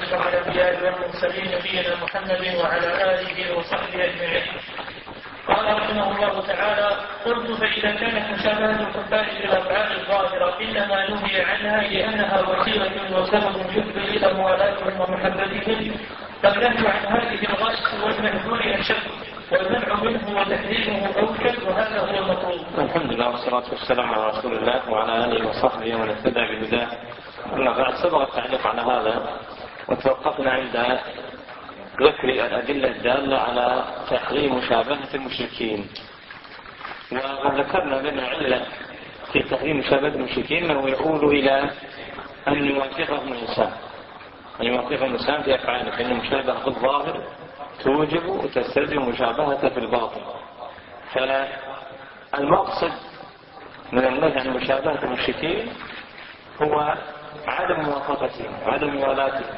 أشرف الأنبياء والمرسلين نبينا محمد وعلى آله وصحبه أجمعين. قال رحمه الله تعالى: قلت فإذا كانت مشابهة الكفار بالأفعال الظاهرة إنما نهي عنها لأنها وسيلة وسبب يفضي إلى موالاتهم ومحبتهم، فالنهي عن هذه الغاية والمهجور أشد، والمنع منه وتحريمه أوجب، وهذا هو المطلوب. الحمد لله والصلاة والسلام على رسول الله وعلى آله وصحبه ومن اهتدى بهداه. أما بعد، سبق التعليق على هذا وتوقفنا عند ذكر الأدلة الدالة على تحريم مشابهة المشركين، وذكرنا بأن العلة في تحريم مشابهة المشركين أنه يقول إلى أن يوافقهم الإنسان في أفعاله، فإن المشابهة في الظاهر توجب وتستلزم مشابهة في الباطن. فالمقصد من النهي عن مشابهة المشركين هو عدم موافقتهم وعدم موالاتهم،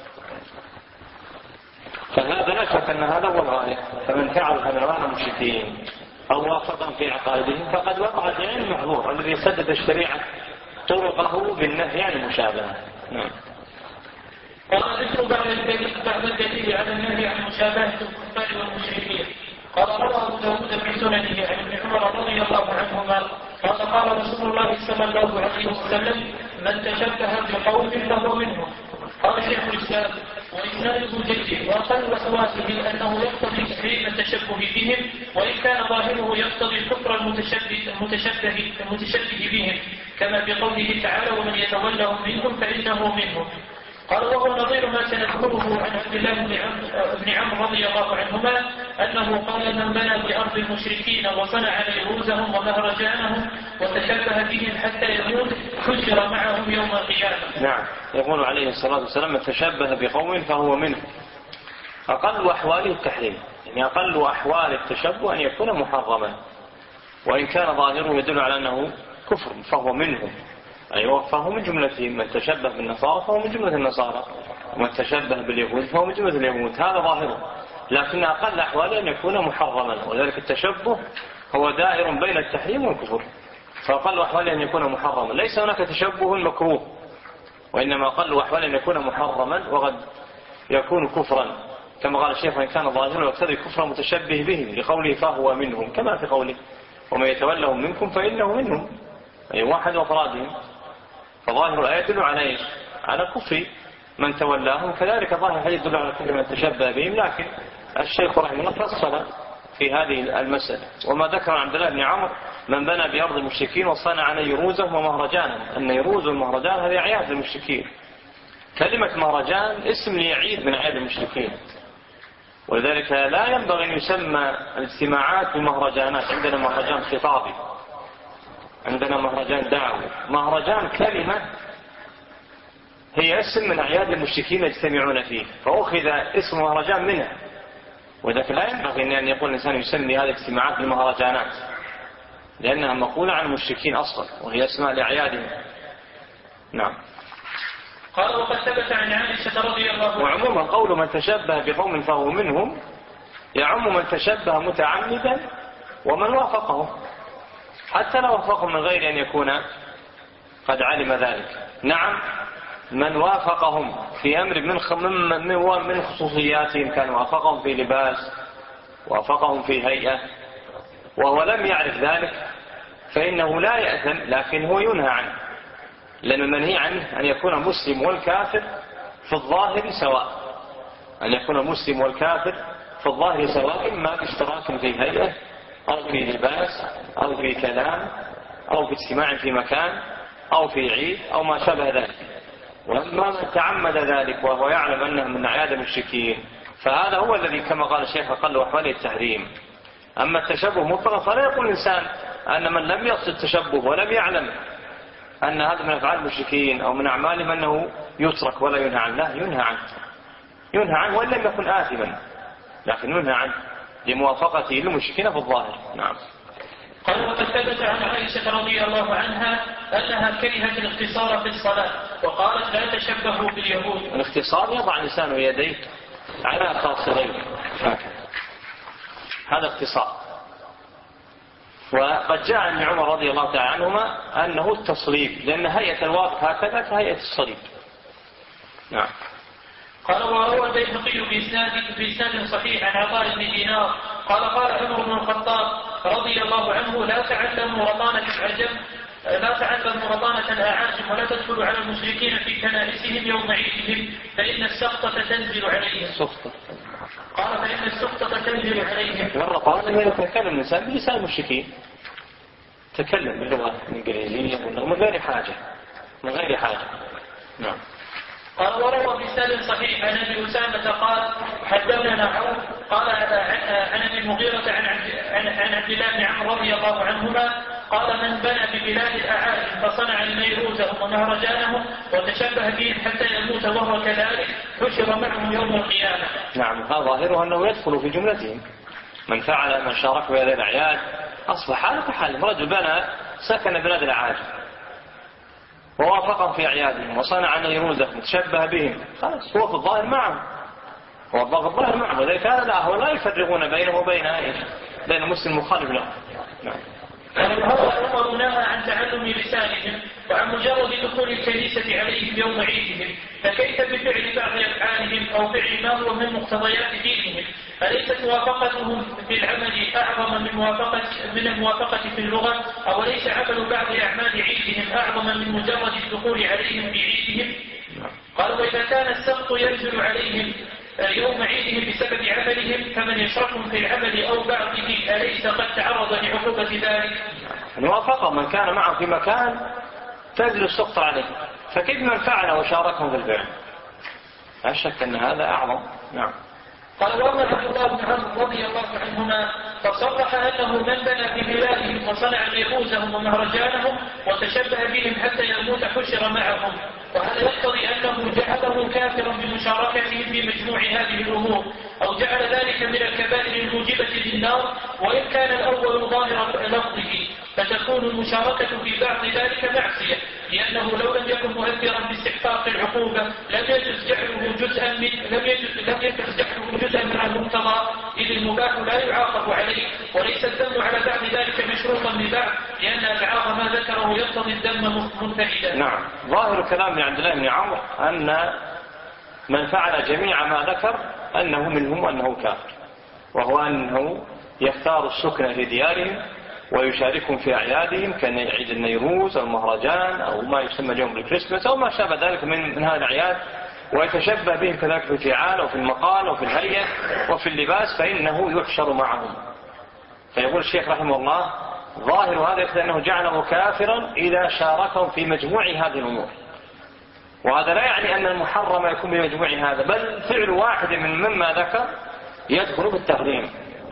فهذا لا شك أن هذا هو الغاية. فمن فعل هذا المشركين أو وافقهم في عقائدهم فقد وقع في عين المحظور الذي سدد الشريعة طرقه بالنهي عن المشابهة. نعم. قال ذكر بعد الدليل على النهي عن مشابهة الكفار والمشركين. قال روى أبو داود في سننه عن ابن عمر رضي الله عنهما قال قال رسول الله صلى الله عليه وسلم: من تشبه بقوم فهو منهم. قال شيخ الإسلام: وإسناده جيد، وأقل وسواسه أنه يقتضي تحريم التشبه بهم، وإن كان ظاهره يقتضي كفر المتشبه بهم، كما في قوله تعالى: ومن يتولهم منهم فإنه منهم. قال وهو نظير ما سنذكره عن عبد الله بن عمرو رضي الله عنهما أنه قال: من بنى بأرض المشركين وصنع نيروزهم ومهرجانهم وتشبه بهم حتى يموت حشر معهم يوم القيامة. نعم. يقول عليه الصلاة والسلام: من تشبه بقوم فهو منه. أقل أحواله التحريم، يعني أقل أحوال التشبه أن يكون محرما، وإن كان ظاهره يدل على أنه كفر فهو منهم. أيوة، فهو من جملتهم. من تشبه بالنصارى فهو من جملة النصارى، ومن تشبه باليهود فهو من جملة اليهود. هذا ظاهره، لكن أقل أحواله أن يكون محرما، وذلك التشبه هو دائر بين التحريم والكفر، فأقل أحواله أن يكون محرما. ليس هناك تشبه مكروه، وإنما أقل أحواله أن يكون محرما، وقد يكون كفرا، كما قال الشيخ: وإن كان ظاهره يقتضي كفر متشبه بهم، لقوله فهو منهم، كما في قوله: ومن يتولهم منكم فإنه منهم، أي واحد وأفرادهم. فظاهر الآية يدل على إيش؟ على كفر من تولاهم، كذلك ظاهر الحديث يدل على كفر من تشبه بهم. لكن الشيخ رحمه الله فصل في هذه المسألة، وما ذكر عبد الله بن عمرو: من بنى بأرض المشركين وصنع نيروزهم ومهرجانهم. النيروز والمهرجان هذه أعياد المشركين. كلمة مهرجان اسم ليعيد من أعياد المشركين، ولذلك لا ينبغي أن يسمى الاجتماعات بمهرجانات. عندنا مهرجان خطابي، عندنا مهرجان دعوي. مهرجان كلمة هي اسم من أعياد المشركين يجتمعون فيه، فأخذ اسم مهرجان منها، وذلك لا ينبغي أن يقول الإنسان يسمي هذه الاجتماعات بالمهرجانات، لأنها مقولة عن المشركين أصلا، وهي اسماء لأعيادهم. نعم. قال وقد ثبت عن عائشة رضي الله عنها. وعموما قول من تشبه بقوم فهو منهم يعم من تشبه متعمدا ومن وافقهم، حتى لو وافقهم من غير أن يكون قد علم ذلك. نعم، من وافقهم في أمر من خصوصياتهم، كان وافقهم في لباس، وافقهم في هيئة، وهو لم يعرف ذلك، فإنه لا يأثم، لكن هو ينهى عنه، لأن المنهي عنه أن يكون المسلم والكافر في الظاهر سواء، أن يكون المسلم والكافر في الظاهر سواء، إما باشتراك في هيئة أو في لباس أو في كلام أو في اجتماع في مكان أو في عيد أو ما شابه ذلك. وأما من تعمد ذلك وهو يعلم أنه من أعياد المشركين فهذا هو الذي كما قال الشيخ أقل أحواله التحريم. أما التشبه مطلقا فلا يقول الإنسان أن من لم يقصد التشبه ولم يعلم أن هذا من أفعال المشركين أو من أعمالهم أنه يترك ولا ينهى عنه. لا، ينهى عنه وإن لم يكن آثما، لكن ينهى عنه لموافقته للمشركين في الظاهر. نعم. قال وقد ثبت عن عائشة رضي الله عنها أنها كرهت الاختصار في الصلاة، وقالت: لا تشبهوا باليهود. الاختصار يضع لسانه يديه على خاصرين، هذا اختصار. وقد جاء عن عمر رضي الله تعالى عنهما أنه التصليب، لأن هيئة الواقف هكذا كهيئة الصليب. نعم. قال وروى البيهقي بإسناد صحيح عن عطاء بن دينار قال قال عمر بن الخطاب رضي الله عنه لا تعلموا رطانة الأعاجم ولا تدخلوا على المشركين في كنائسهم يوم عيدهم فإن السخطة تنزل عليهم. قال فإن السخطة تنزل عليهم. والرطانة هي يتكلم الإنسان بلسان المشركين، تكلم باللغة الإنجليزية من غير حاجة. نعم. قال وروى بإسناد صحيح عن ابي اسامه قال حدثنا عوف قال عن ابي المغيرة عن عبد الله بن عمرو رضي الله عنهما قال من بنى ببلاد الاعاجم فصنع الميروزهم ومهرجانهم وتشبه بهم حتى يموت وهو كذلك حشر معهم يوم القيامه. نعم، هذا ظاهره انه يدخل في جملتهم. من شارك بهذه الاعياد اصبح حاله كحالهم. رجل بنى سكن بلاد الاعاجم ووافقهم في أعيادهم وصنع نيروزهم تشبه بهم، خلاص هو في الظاهر معهم، وذلك هؤلاء لا يفرقون بينه وبين بين مسلم مخالف له. نعم. عمر نهى عن تعلم لسانهم وعن مجرد دخول الكنيسة عليهم يوم عيدهم، فكيف بفعل بعض أفعالهم أو فعل ما هو من مقتضيات دينهم؟ أليست موافقتهم في العمل أعظم من الموافقة في اللغة؟ أو ليس عمل بعض أعمال عيدهم أعظم من مجرد الدخول عليهم في عيدهم؟ قالوا وإذا كان السخط ينزل عليهم يوم عيدهم بسبب عملهم فمن يشركهم في العمل أو بعضه أليس قد تعرض لعقوبة ذلك؟ الموافقة من كان معه في مكان تنزل السخط عليه، فكيف من فعل وشاركهم في الفعل؟ لا شك أن هذا أعظم. نعم. قال وأما عبد الله بن عمرو رضي الله عنهما فصرح أنه من بنى في بلادهم وصنع نيروزهم ومهرجانهم وتشبه بهم حتى يموت حشر معهم، وهذا يقتضي أنه جعله كافرا بمشاركتهم في مجموع هذه الأمور، أو جعل ذلك من الكبائر الموجبة للنار، وإن كان الأول ظاهر لفظه فتكون المشاركة في بعض ذلك معصية، لأنه لو لم يكن مؤثرا باستحقاق العقوبة لم يجوز جعله جزءا من المقتضى، إذ المباح لا يعاقب عليه، وليس الذم على بعض ذلك مشروطا ببعض، لأن البعض ما ذكره يقتضي الذم منفردا. نعم. ظاهر كلام عبد الله بن عمرو أن من فعل جميع ما ذكر أنه منهم وأنه كافر، وهو أنه يختار السكن في ديارهم ويشاركهم في أعيادهم كعيد النيروز أو المهرجان أو ما يسمى يوم الكريسماس أو ما شابه ذلك من هذه الأعياد، ويتشبه بهم كذلك في الفعال وفي المقال وفي الهيئة وفي اللباس، فإنه يحشر معهم. فيقول الشيخ رحمه الله ظاهر هذا يقول أنه جعله كافرا إذا شاركهم في مجموع هذه الأمور، وهذا لا يعني أن المحرم يكون بمجموع هذا، بل فعل واحد مما ذكر يدخل بالتحريم،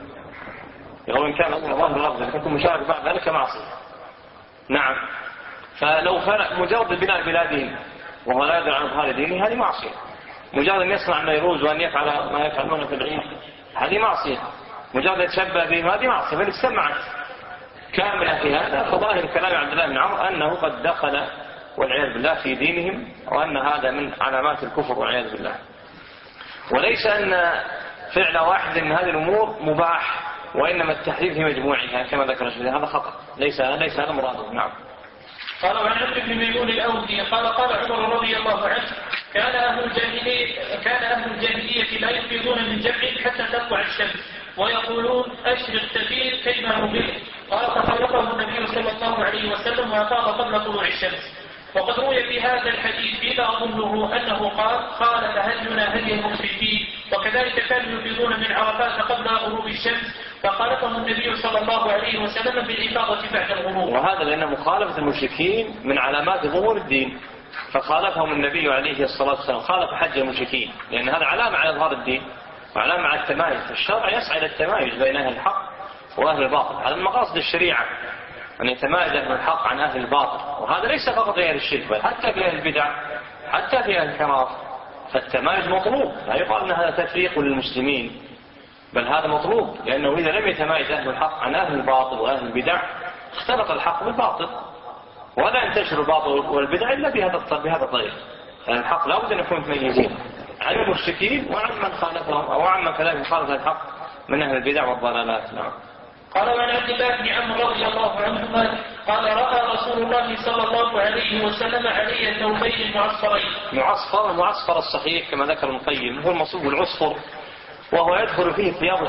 وإن كان ظاهر اللفظ يكون مشارك بعد ذلك معصية. نعم. فلو فرق مجرد بناء بلادهم وهو لا يدري عن إظهار دينه هذه معصية، مجرد أن يصنع النيروز وأن يفعل ما يفعلون في العيد هذه معصية، مجرد يتشبه بهم هذه معصية، بل استمعت كاملة في هذا. فظاهر كلام عبد الله بن عمرو أنه قد دخل والعياذ بالله في دينهم، وأن هذا من علامات الكفر والعياذ بالله، وليس أن فعل واحد من هذه الأمور مباح، وإنما التحريم في مجموعها كما ذكر الشيخ، هذا خطأ، ليس هذا مراده. نعم. قال عن عبد بن ميمون الأودي قال عمر رضي الله عنه كان أهل الجاهلية لا يفيضون من جمع حتى تطلع الشمس ويقولون أشرق تفيض كيما نبيل، قال فخلقه النبي صلى الله عليه وسلم وأفاض قبل طلوع الشمس. وقد روي في هذا الحديث فيما أظنه أنه قال فهدينا هدي المشركين، وكذلك كانوا يفيضون من عرفات قبل غروب الشمس، فخالفهم النبي صلى الله عليه وسلم بالإفاضة بعد الغروب. وهذا لأن مخالفة المشركين من علامات ظهور الدين، فخالفهم النبي عليه الصلاة والسلام، خالف حج المشركين، لأن هذا علامة على إظهار الدين وعلامة على التمايز. الشرع يسعى إلى التمايز بين أهل الحق وأهل الباطل، هذا من مقاصد الشريعة أن يتمايز أهل الحق عن أهل الباطل، وهذا ليس فقط في أهل الشرك بل حتى في أهل البدع، حتى في أهل الانحراف، فالتمايز مطلوب، لا يقال أن هذا تفريق للمسلمين، بل هذا مطلوب، لأنه إذا لم يتمايز أهل الحق عن أهل الباطل وأهل البدع اختلط الحق بالباطل، ولا ينتشر الباطل والبدع إلا بهذا الطريق. يعني الحق لا بد أن يكون متميزين عن المشركين وعن من خالفهم أو عن من كذلك خالف الحق من أهل البدع والضلالات. نعم. قال عن عبد الله بن عمرو رضي الله عنهما قال رأى رسول الله صلى الله عليه وسلم علي ثوبين معصفرين. معصفر الصحيح كما ذكر ابن القيم هو المصوب بالعصفر، وهو يدخل فيه الثياب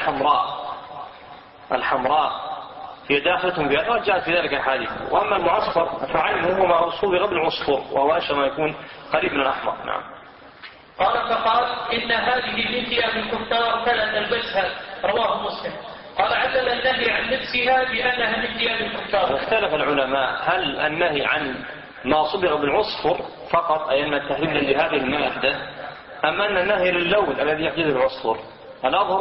الحمراء هي داخلة في هذا، جاءت في ذلك الحديث. وأما المعصفر فعينه هو ما صبغ بالعصفر، وهو أشبه ما يكون قريب من الأحمر. نعم. قال فقال إن هذه من ثياب الكفار فلا تلبسها، رواه مسلم. قال علل النهي عن لبسها بأنها من ثياب الكفار. اختلف العلماء هل النهي عن ما صبغ بالعصفر فقط، أي أن التحريم لهذه المادة، أم أن النهي للون الذي يحدث العصفر؟ الأظهر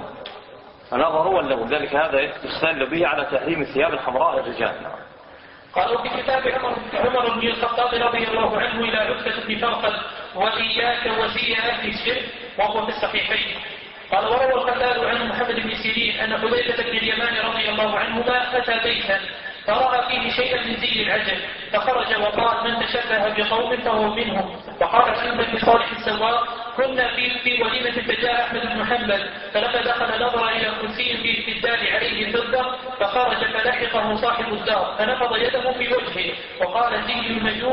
هو اللون، ذلك هذا يستدل به على تحريم الثياب الحمراء للرجال. قالوا في كتاب عمر بن الخطاب رضي الله عنه إلى عتبة بن فرقد وإياك وزي أهل الشرك، وهو في الصحيحين. قال وروى الخلال عن محمد بن سيرين أن حذيفة بن اليمان رضي الله عنهما أتى بيتا فرأى فيه شيئا من زي العجل، فخرج وقال من تشبه بقوم فهو منهم. وقال سلمة بن صالح السواق كنا في وليمة فجاء أحمد بن حنبل، فلما دخل نظر إلى كرسي في الدار عليه فضة، فخرج فلحقه صاحب الدار فنفض يده في وجهه وقال زي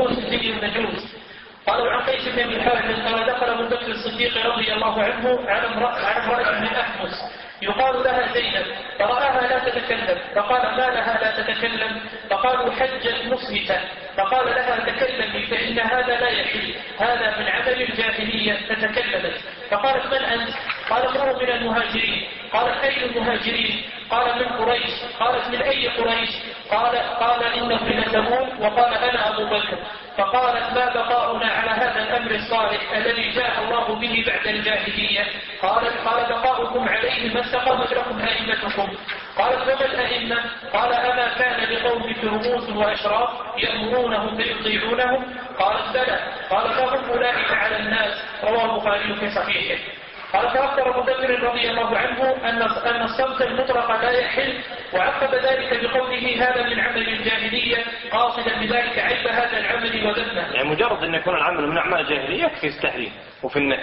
المجوس. قالوا عن قيس بن الحارث قال دخل ابو بكر الصديق رضي الله عنه على امرأة من أحمس يقال لها زينب، فرآها لا تتكلم، فقال ما لها لا تتكلم؟ فقالوا حجت مصمتا، فقال لها تكلمي فإن هذا لا يحل، هذا من عمل الجاهلية، فتكلمت. فقالت من أنت؟ قال امرؤ من المهاجرين. قالت أي المهاجرين؟ قال من قريش. قالت من أي قريش؟ قال إنه من تموم، وقال أنا أبو بكر. فقالت ما بقاؤنا على هذا الأمر الصالح الذي جاء الله به بعد الجاهلية؟ قال بقاؤكم عليه ما استقامت لكم أئمتكم. قالت وما الأئمة؟ قال أما كان لقوم رموز وأشراف يأمرونهم فيطيعونهم؟ قالت بلى. قال فهم أولئك على الناس، رواه البخاري في صحيحه. قال فأخبر أبو بكر رضي الله عنه أن الصمت المطلق لا يحل، وعقب ذلك بقوله هذا من عمل الجاهلية، قاصدا بذلك عيب هذا العمل وذمه. يعني مجرد أن يكون العمل من أعمال الجاهلية في التحريم وفي النهي،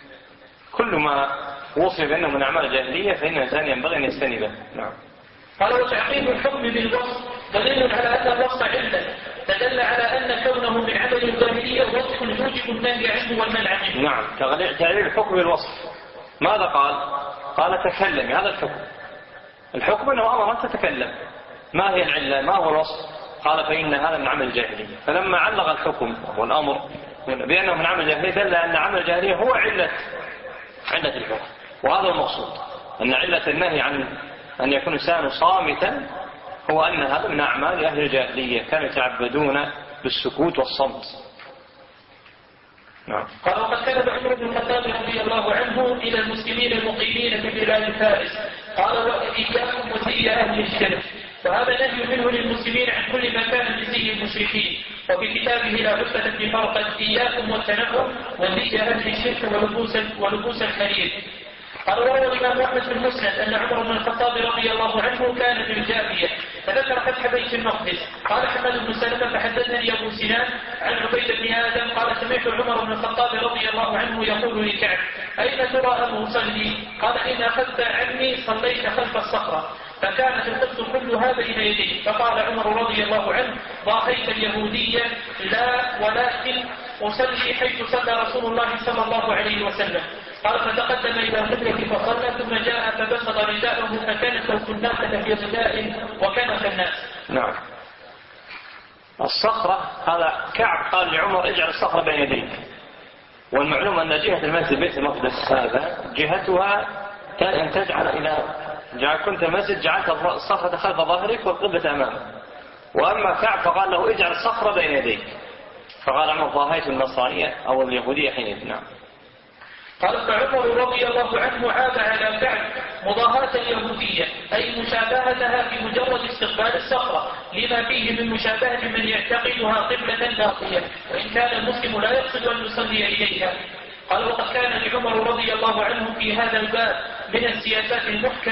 كل ما وصف أنه من أعمال الجاهلية فإن الإنسان ينبغي أن يجتنبه. نعم. قال وتعقيب الحكم بالوصف دليل على أن الوصف علة، تدل على أن كونه من عمل الجاهلية وصف يوجب النهي عنه والمنع منه. نعم. تعليل الحكم بالوصف ماذا قال؟ قال تكلمي، هذا الحكم أنه أمر أن تتكلم. ما هي العلة؟ ما هو الوصف؟ قال فإن هذا من عمل الجاهلية. فلما علق الحكم والأمر بأنه من عمل الجاهلية دل أن عمل الجاهلية هو علة الحكم، وهذا المقصود، أن علة النهي عن أن يكون الإنسان صامتا هو أن هذا من أعمال أهل الجاهلية، كانوا يتعبدون بالسكوت والصمت. نعم. قال وقد كتب عمر بن الخطاب رضي الله عنه إلى المسلمين المقيمين في بلاد فارس، قال وإياكم وزي أهل الشرك، وهذا نهي منه للمسلمين عن كل ما كان من زي المشركين. وفي كتابه لا عتبة بن فرقد إياكم والتنعم وزي أهل الشرك ولبوس الحرير. قال وروى الإمام أحمد بن مسند أن عمر بن الخطاب رضي الله عنه كان بالجابية فذكر فتح بيت المقدس. قال حماد بن سلمة فحدثني أبو سنان عن عبيد بن آدم قال سمعت عمر بن الخطاب رضي الله عنه يقول لكعب أين ترى أن أصلي؟ قال إن أخذت عني صليت خلف الصخرة، فكانت القدس كلها بين يديه. فقال عمر رضي الله عنه ضاحيت اليهودية؟ لا، ولكن أصلي حيث صلى رسول الله صلى الله عليه وسلم. قال فتقدم إلى القبلة فصلى ثم جاء فبسط رداءه فكان صوت الناقة في رداء وكان كالناس. نعم. الصخرة هذا كعب قال لعمر اجعل الصخرة بين يديك، والمعلوم أن جهة المسجد بيت المقدس هذا جهتها أن تجعل كنت المسجد جعلت الصخرة خلف ظهرك والقبلة أمامك. وأما كعب فقال له اجعل الصخرة بين يديك، فقال عمر ضاهيت النصرانية أو اليهودية حينئذ. نعم. قال فعمر رضي الله عنه عاب على كعب مضاهاة اليهودية أي مشابهتها في مجرد استقبال الصخرة لما فيه من مشابهة من يعتقدها قبلة باقية، وإن كان المسلم لا يقصد أن يصلي إليها. قال وقد كان لعمر رضي الله عنه في هذا الباب من السياسات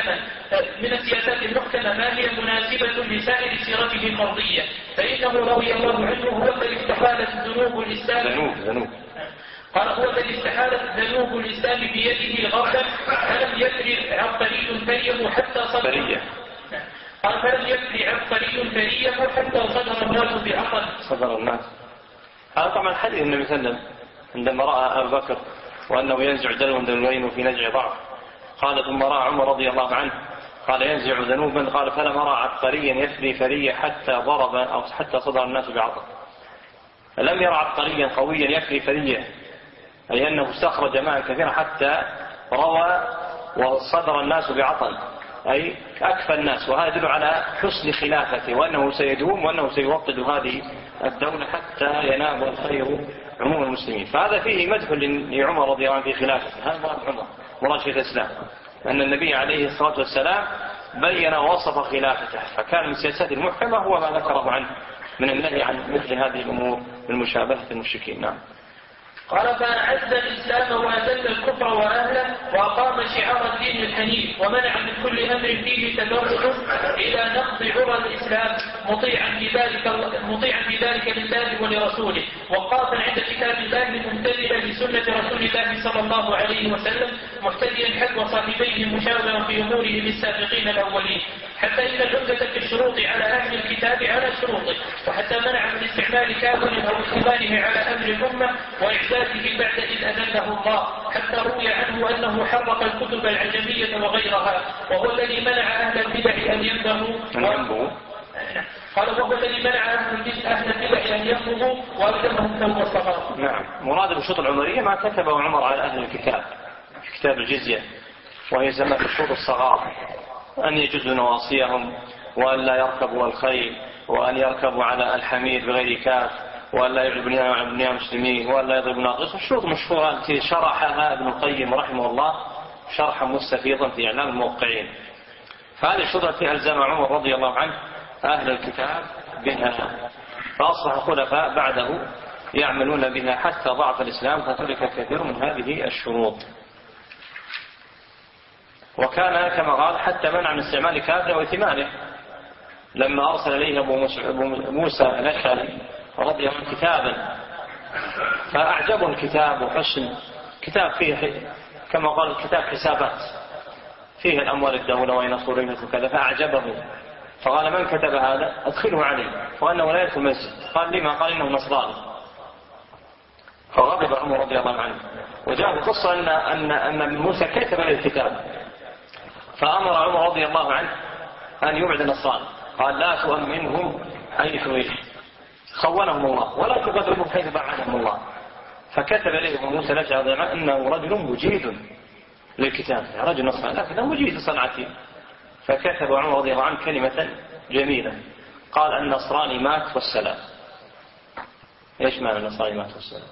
المحكمة ما هي مناسبة لسائر سيرته المرضية، فإنه رضي الله عنه هو الذي استحالت ذنوب الإسلام قال هو الذي استحالت ذنوب الإسلام بيده غربا فلم يدري عبقري تريه حتى صلى قال فلم يكفي عبقري فريه حتى صدر الناس بعقل. صدر الناس هذا طبعا حديث النبي صلى الله عليه وسلم عندما رأى أبو بكر وأنه ينزع دلوين وفي نزع ضعف، قال ثم رأى عمر رضي الله عنه قال ينزع ذنوبا، قال فلم أرى عبقريا يفري فرية حتى ضرب أو حتى صدر الناس بعقل. لم يرى عبقريا قويا يفري فرية، أي أنه استخرج ماء كثيرا حتى روى وصدر الناس بعطل، أي أكفى الناس. وهذا يدل على حسن خلافته وأنه سيدوم وأنه سيوطد هذه الدولة حتى ينال الخير عموم المسلمين. فهذا فيه مدح لعمر رضي الله عنه في خلافته. هذا مراد عمر مراد شيخ الإسلام أن النبي عليه الصلاة والسلام بين ووصف خلافته، فكان من سياسات المحكمة هو ما ذكره عنه من النهي عن مثل هذه الأمور من مشابهة المشركين. نعم. قال فأعز الإسلام وأذل الكفر وأهله وأقام شعار الدين الحنيف ومنع من كل أمر فيه تدرج إلى نقض عرى الإسلام مطيعا في ذلك لله ولرسوله وقافا عند كتاب الله ممتثلا لسنة رسول الله صلى الله عليه وسلم محتديا حذو صاحبيه مشاورا في أمورهم السابقين الأولين، حتى إن العمدة في الشروط على أهل الكتاب على شروطه، وحتى منع من استعمال كافر أو استبانه على أمر الأمة وإعداده بعد إذ أذله الله، حتى روي عنه أنه حرق الكتب العجمية وغيرها، وهو الذي منع أهل البدع أن ينبغوا قال وهو الذي منع أهل البدع أن ينبغوا وألزمهم توبة الصغار. نعم. مراد بالشروط العمرية ما كتبه عمر على أهل الكتاب في كتاب الجزية، وهي سمت الشروط الصغار، أن يجزوا نواصيهم وأن لا يركبوا الخيل وأن يركبوا على الحمير بغير كاف وأن لا يعرضوا بنيان المسلمين وأن لا يضربوا ناقص. الشروط مشهورة التي شرحها ابن القيم رحمه الله شرحا مستفيضا في إعلام الموقعين. فهذه الشروط التي ألزم عمر رضي الله عنه أهل الكتاب بها، فأصبح الخلفاء بعده يعملون بها حتى ضعف الإسلام فترك كثير من هذه الشروط. وكان كما قال حتى منع من استعمال كافر وائتمانه، لما أرسل إليه أبو موسى الأشعري رضي الله عنه كتابا فأعجبه الكتاب وحسن كتاب فيه كما قال الكتاب حسابات فيه الأموال الدولة وأين صورية وكذا، فأعجبه فقال من كتب هذا أدخله عليه وأنه لا يدخل المسجد. قال لما؟ قال إنه نصراني. فغضب عمر رضي الله عنه، وجاء القصة أن موسى كتب له الكتاب، فأمر عمر رضي الله عنه أن يبعد النصارى، قال لا تؤمنهم حيث خونهم الله ولا تقدرهم حيث بعدهم الله. فكتب إليه موسى الأشعري أنه رجل مجيد للكتاب، رجل نصراني لكنه مجيد صنعته. فكتب عمر رضي الله عنه كلمة جميلة، قال النصراني مات والسلام. ايش معنى النصراني مات والسلام؟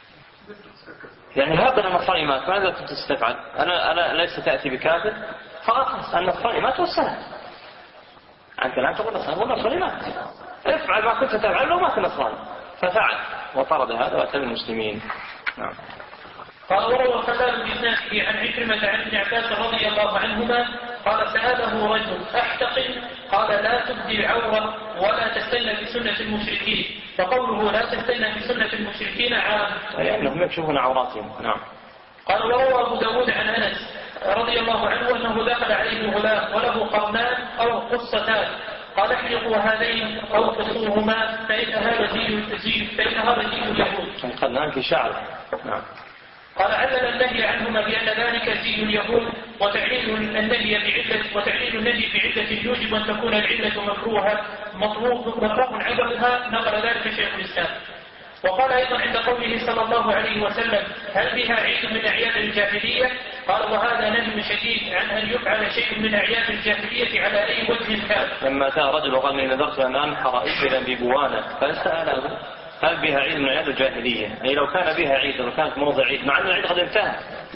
يعني هذا النصراني مات ماذا كنت تستفعل؟ أنا ليس تأتي بكافر فأخلص النصراني مات والسلام. أنت لا تقول النصراني مات، افعل ما كنت تفعل لو مات النصراني. ففعل وطرد هذا وأتى المسلمين. نعم. قال وروى خلال بن عن عكرمة عن ابن عباس رضي الله عنهما قال سأله رجل أحتقن؟ قال لا تبدي العورة ولا تستنى بسنة المشركين. فقوله لا تستنى بسنة المشركين عام أي أنهم يكشفون عوراتهم. نعم. قال وروى أبو داود عن أنس رضي الله عنه أنه دخل عليه غلام وله قرنان أو قصتان، قال احلقوا هذين أو قصوهما فإنها رجيل اليهود. القرنان في شعر. نعم. قال علل النهي عنهما بأن ذلك زي اليهود وتعليل النهي بعلة يوجب أن تكون العلة مكروه عدمها، نقل ذلك شيخ الإسلام. وقال أيضا عند قوله صلى الله عليه وسلم هل بها عيد من أعياد الجاهلية؟ قال وهذا نهي شديد عن أن يفعل شيء من أعياد الجاهلية على أي وجه كان. لما أتى رجل وقال إني نذرت أن أنحر إبلا ببوانة فسأله هل بها عيد من أعياد الجاهلية؟ أي لو كان بها عيد ولو كانت موضع عيد، مع أن العيد قد انتهى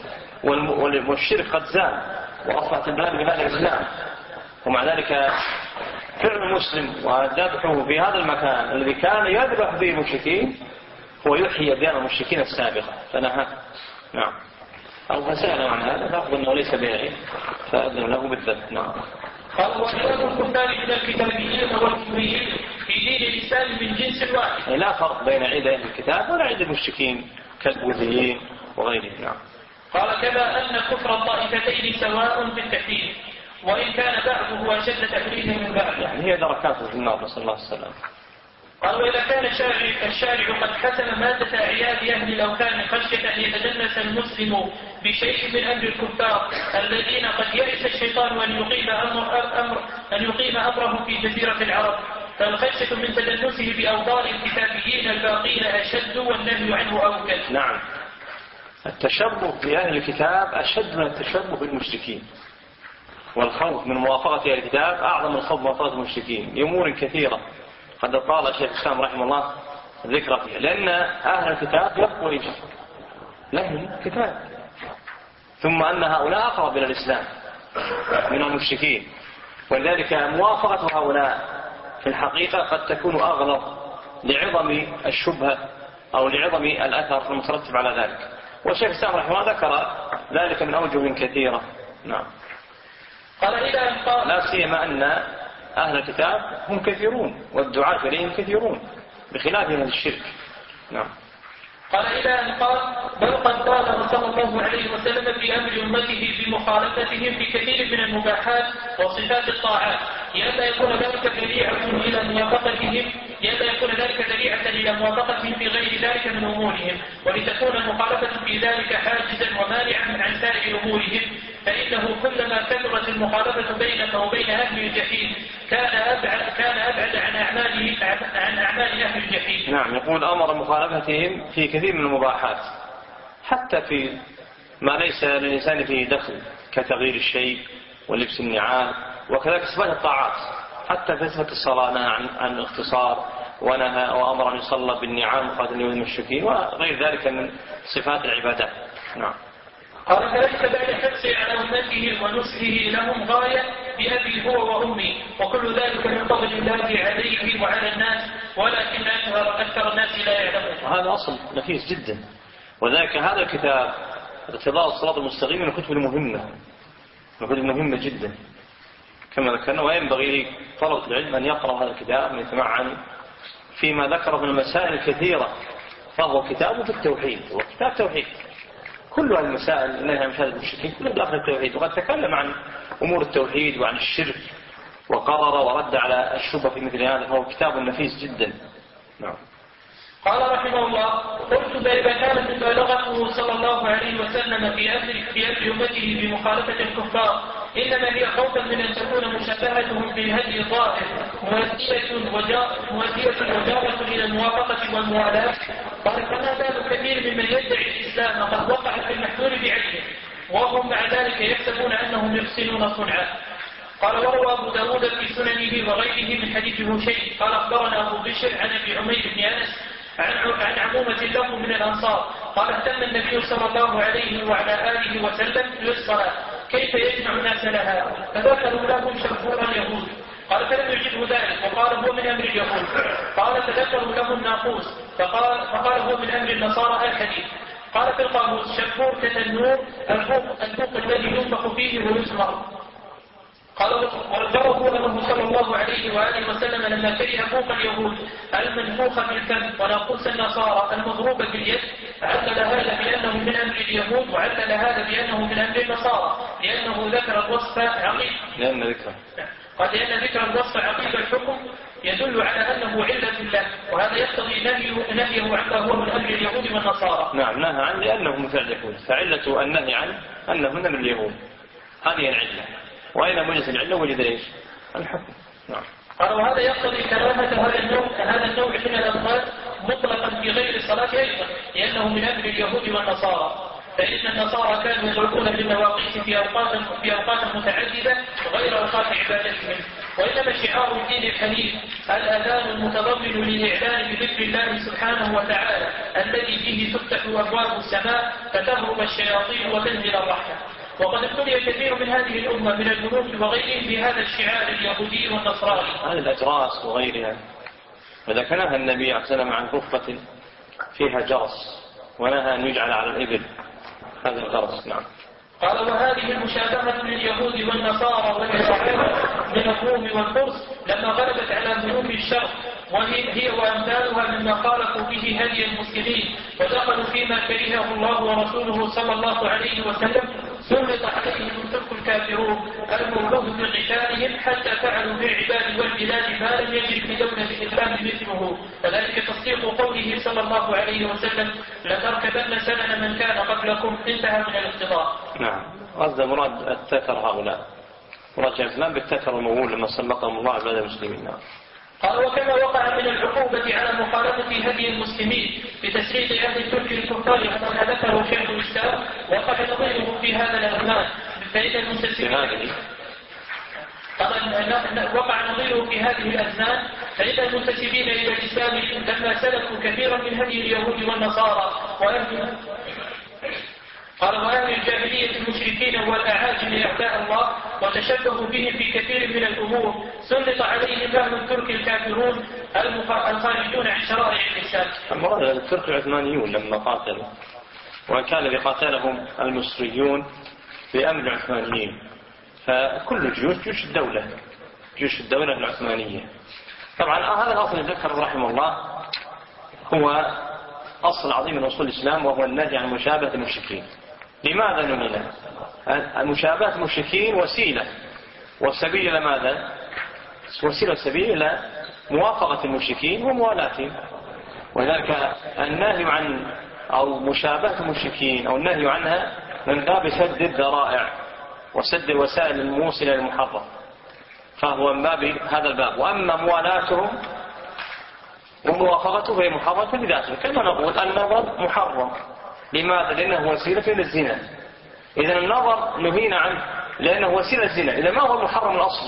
والشرك قد زال وأصبحت البلاد بهذا الإسلام، ومع ذلك فعل المسلم وذبحه في هذا المكان الذي كان يذبح به المشركين هو يحيي أديان المشركين السابقة فنهى. نعم. أو فسأل عن هذا فأخذ أنه ليس به عيد فأذن له بالذبح. نعم. قال وخلاف الكفار من الكتابيين والكفريين في دين الإسلام من جنس واحد، لا فرق بين عيد أهل الكتاب ولا عيد المشركين كالبوذيين وغيرهم. نعم. قال كما أن كفر الطائفتين سواء في التحديد، وإن كان بعضه أشد تحريما من بعض. يعني هي دركاته في النار، نسأل الله السلامة. قال وإذا كان الشارع قد حسم مادة أعياد أهل الأوثان خشية أن يتجنس المسلم بشيء من أمر الكفار الذين قد يئس الشيطان أن يقيم أمره في جزيرة العرب، فالخشية من تجنسه بأوضار الكتابيين الباقين أشد والنهي عنه أوكد. نعم، التشبه بأهل الكتاب أشد من التشبه بالمشركين، والخوف من موافقة أهل الكتاب أعظم من خوف موافقة المشركين لأمور كثيرة قد قال الشيخ الإسلام رحمه الله ذكر فيها. لأن أهل الكتاب يقول لهم الكتاب، ثم أن هؤلاء أقرب إلى الإسلام من المشركين، ولذلك موافقة هؤلاء في الحقيقة قد تكون أغلظ لعظم الشبهة أو لعظم الأثر المترتب على ذلك. والشيخ الإسلام رحمه الله ذكر ذلك من أوجه كثيرة. نعم. لا سيما أن أهل الكتاب هم كثيرون والدعاة إليهم كثيرون بخلاف هذا الشرك. نعم. قال إلى أن قال بل قد قال صلى الله عليه وسلم في أمر أمته بمخالفتهم في كثير من المباحات وصفات الطاعات لئلا يكون ذلك ذريعة إلى موافقتهم في غير ذلك من أمورهم، ولتكون المخالفة في ذلك حاجزا ومانعا عن سائر أمورهم، فإنه كلما كثرت المخالفة بينك وبين أهل الجحيم كان أبعد عن أعمال أهل الجحيم. نعم، يقول أمر مخالفتهم في كثير من المباحات حتى في ما ليس للإنسان فيه دخل كتغيير الشيء ولبس النعال، وكذلك صفات الطاعات حتى في صفة الصلاة نهى عن الاختصار ونهى وأمر أن يصلى بالنعام مقاتل المشركين وغير ذلك من صفات العبادات. نعم. قال فليس بعد حرصه على أمته ونصحه لهم غاية بأبي هو وأمي، وكل ذلك من فضل الله عليه وعلى الناس، ولكن أكثر الناس لا يعلمون. وهذا أصل نفيس جدا، وذلك هذا الكتاب ارتضاء الصراط المستقيم من الكتب المهمة جدا كما ذكرنا، وينبغي طلبة العلم أن يقرأ هذا الكتاب ويتمعن فيما ذكر من المسائل الكثيرة، فهو كتاب في التوحيد، هو كتاب توحيد، كل المسائل التي مشاهدة المشركين كلها داخل التوحيد، وقد تكلم عن أمور التوحيد وعن الشرك وقرر ورد على الشبهة في مثل هذا، فهو كتاب نفيس جدا. نعم. قال رحمه الله قلت فإذا كانت مبالغته صلى الله عليه وسلم في أمر أمته بمخالفة الكفار إنما هي خوفا من أن تكون مشابهتهم بالهدي الظاهر مؤدية وجارة إلى الموافقة والموالاة، قال فما بال كثير ممن يدعي الإسلام قد وقع في المحذور بعينه وهم مع ذلك يحسبون أنهم يحسنون صنعا. قال وروى أبو داود في سننه وغيره من حديث هشيم قال أخبرنا أبو بشر عن أبي عمير بن أنس عن عمومة له من الأنصار قال اهتم النبي صلى الله عليه وعلى آله وسلم للصلاة كيف يجمع الناس لها، فذكروا له شفورا اليهود، قال فلم يجبه ذلك وقال هو من أمر اليهود، قال فذكروا له الناقوس فقال هو من أمر النصارى الحديث، قال في القاموس شفور كالنور الفوق الذي ينفخ فيه ويسمر. قال وذكره أنه صلى الله عليه وآله وسلم لما كره فوق اليهود المنفوخ بالفم وناقوس النصارى المضروبة باليد علل هذا بأنه من أمر اليهود وعلل هذا بأنه من أمر النصارى لأنه ذكر الوصف عقيب لأن ذكر الوصف عقيب الحكم يدل على أنه علة له، وهذا يقتضي نهيه عما هو من أمر اليهود والنصارى. نعم، نهى عن لأنه من فعل اليهود، فعلة النهي عنه أنه من أمر اليهود، هذه العلة، وأين وجد العلة وجد إيش؟ الحكم. نعم. قال وهذا يقتضي كراهة هذا النوع من الأموال مطلقا في غير الصلاة أيضا لأنه من أمر اليهود والنصارى، فإن النصارى كانوا يضربون بالمواقيت في أوقات متعددة غير أوقات عبادتهم، وإنما شعار الدين الحنيف الأذان المتضمن للإعلان بذكر الله سبحانه وتعالى الذي فيه تفتح أبواب السماء فتهرب الشياطين وتنزل الرحمة. وقد ابتلي كثير من هذه الأمة من الملوك وغيرهم بهذا الشعار اليهودي والنصراني. هذه الأجراس وغيرها، وذكرها النبي عليه السلام عن كفة فيها جرس ونهى أن يجعل على الإبل هذا الجرس. نعم. قال وهذه المشابهة لليهود والنصارى واليهود من الروم والفرس لما غلبت على ملوك الشرق، وهي وأمثالها مما خالفوا به هدي المسلمين ودخلوا فيما كرهه الله ورسوله صلى الله عليه وسلم سلط عليهم الترك الكافرون الموجود بقتالهم حتى فعلوا بالعباد والبلاد ما لم يجد في دولة الإسلام مثله، وذلك تصديق قوله صلى الله عليه وسلم لتركبن سنن من كان قبلكم، انتهى من الاقتضاء. نعم، قصد مراد التتر هؤلاء، مراد الإسلام بالتتر المغول لما سلطهم الله على المسلمين. قال وكما وقع من العقوبة على مخالفة هدي المسلمين بتسليط أهل الترك الكفار على ما ذكره شيخ الإسلام وقع نظيره في هذا الأزمان فإذا المنتسبين وقع نظيره في هذه الأزمان فإذا المنتسبين إلى الإسلام لما سلكوا كثيرا من هدي اليهود والنصارى وأهل الجاهلية المشركين والأعاجم أعداء الله وتشبهوا بهم في كثير من الأمور سلط عليهم أهل الترك الكافرون الخارجون عن شرائع الإسلام. المراد الترك العثمانيون لما قاتلوا، وإن كان بقاتلهم المصريون بأمر العثمانيين، فكل جيوش الدولة العثمانية. طبعا هذا الأصل الذي ذكره رحمه الله هو أصل عظيم من أصول الإسلام، وهو النهي عن مشابهة المشركين. لماذا نهينا؟ مشابهة المشركين وسيلة والسبيل إلى ماذا؟ وسيلة السبيل إلى موافقة المشركين وموالاتهم، ولذلك النهي عن أو مشابهة المشركين أو النهي عنها من باب سد الذرائع وسد الوسائل الموصلة للمحرم، فهو من باب هذا الباب. وأما موالاتهم وموافقته هي محرمة بذاته، كما نقول النظر محرم. لماذا؟ لأنه وسيلة إلى الزنا. إذا النظر نهينا عنه لأنه وسيلة الزنا. إذا ما هو المحرم الأصلي؟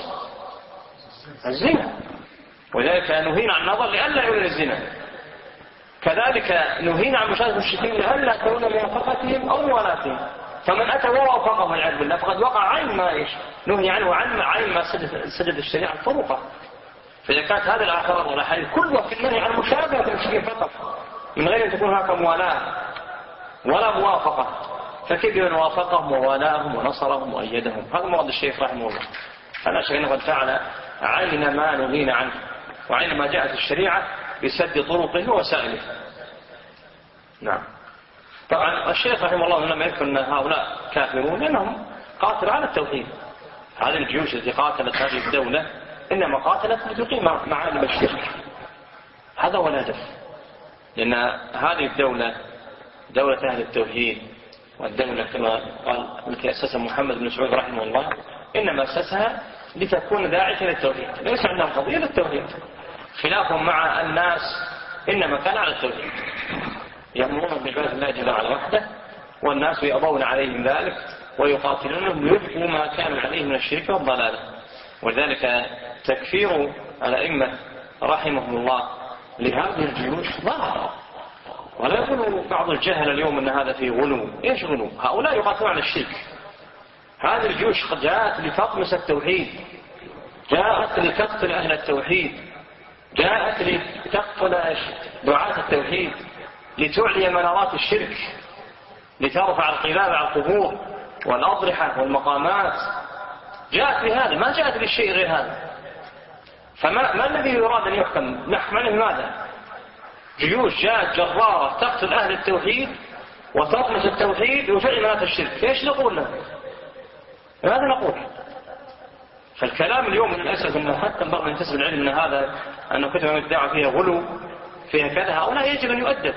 الزنا، ولذلك نهينا عن النظر لئلا يولد الزنا. كذلك نهينا عن مشاهدة المشركين لئلا تكون موافقتهم أو موالاتهم، فمن أتى ووافقهم والعياذ بالله فقد وقع عين ما نهي عنه عين ما سدد الشريعة الفروقة. فإذا كانت هذه الآثار والأحاديث كلها في النهي عن مشابهة المشركين فقط من غير أن تكون هناك موالاه ولا موافقة، فكيف من وافقهم ووالاهم ونصرهم وأيدهم؟ هذا مراد الشيخ رحمه الله. فلا شك أنه قد فعل عين ما نهينا عنه وعين ما جاءت الشريعة بسد طرقه ووسائله. نعم. طبعا الشيخ رحمه الله لما يذكر أن هؤلاء كافرون لأنهم قاتلوا على التوحيد. هذه الجيوش التي قاتلت هذه الدولة إنما قاتلت لتقيم معالم الشرك، هذا هو الهدف. لأن هذه الدولة دولة أهل التوحيد، والدولة كما قال التي أسسها محمد بن سعود رحمه الله إنما أسسها لتكون داعية للتوحيد، ليس عندهم قضية للتوحيد. خلافهم مع الناس إنما كان على التوحيد، يأمرون بعبادة الله جل وعلا وحده، والناس يأبون عليهم ذلك ويقاتلونهم ليبقوا ما كانوا عليه من الشرك والضلال. ولذلك تكفير الأئمة رحمهم الله لهذه الجيوش ظاهر. ولا يقول بعض الجهل اليوم أن هذا فيه غلو. إيش غلو؟ هؤلاء يقاتلون على الشرك. هذه الجيوش قد جاءت لتطمس التوحيد، جاءت لتقتل أهل التوحيد، جاءت لتقتل دعاة التوحيد، لتعلي منارات الشرك، لترفع القلاب على القبور والأضرحة والمقامات. جاءت لهذا، ما جاءت للشيء غير هذا. فما الذي يراد أن يحكم؟ نحكم عليه ماذا؟ جيوش جاءت جرارة تقتل أهل التوحيد وتطمس التوحيد وتعلي منارات الشرك. ايش نقول له؟ ماذا نقول؟ فالكلام اليوم للأسف أنه حتى بعض من ينتسب العلم أن هذا أن كتب الدعوة فيها غلو فيها كذا، هؤلاء يجب أن يؤدب.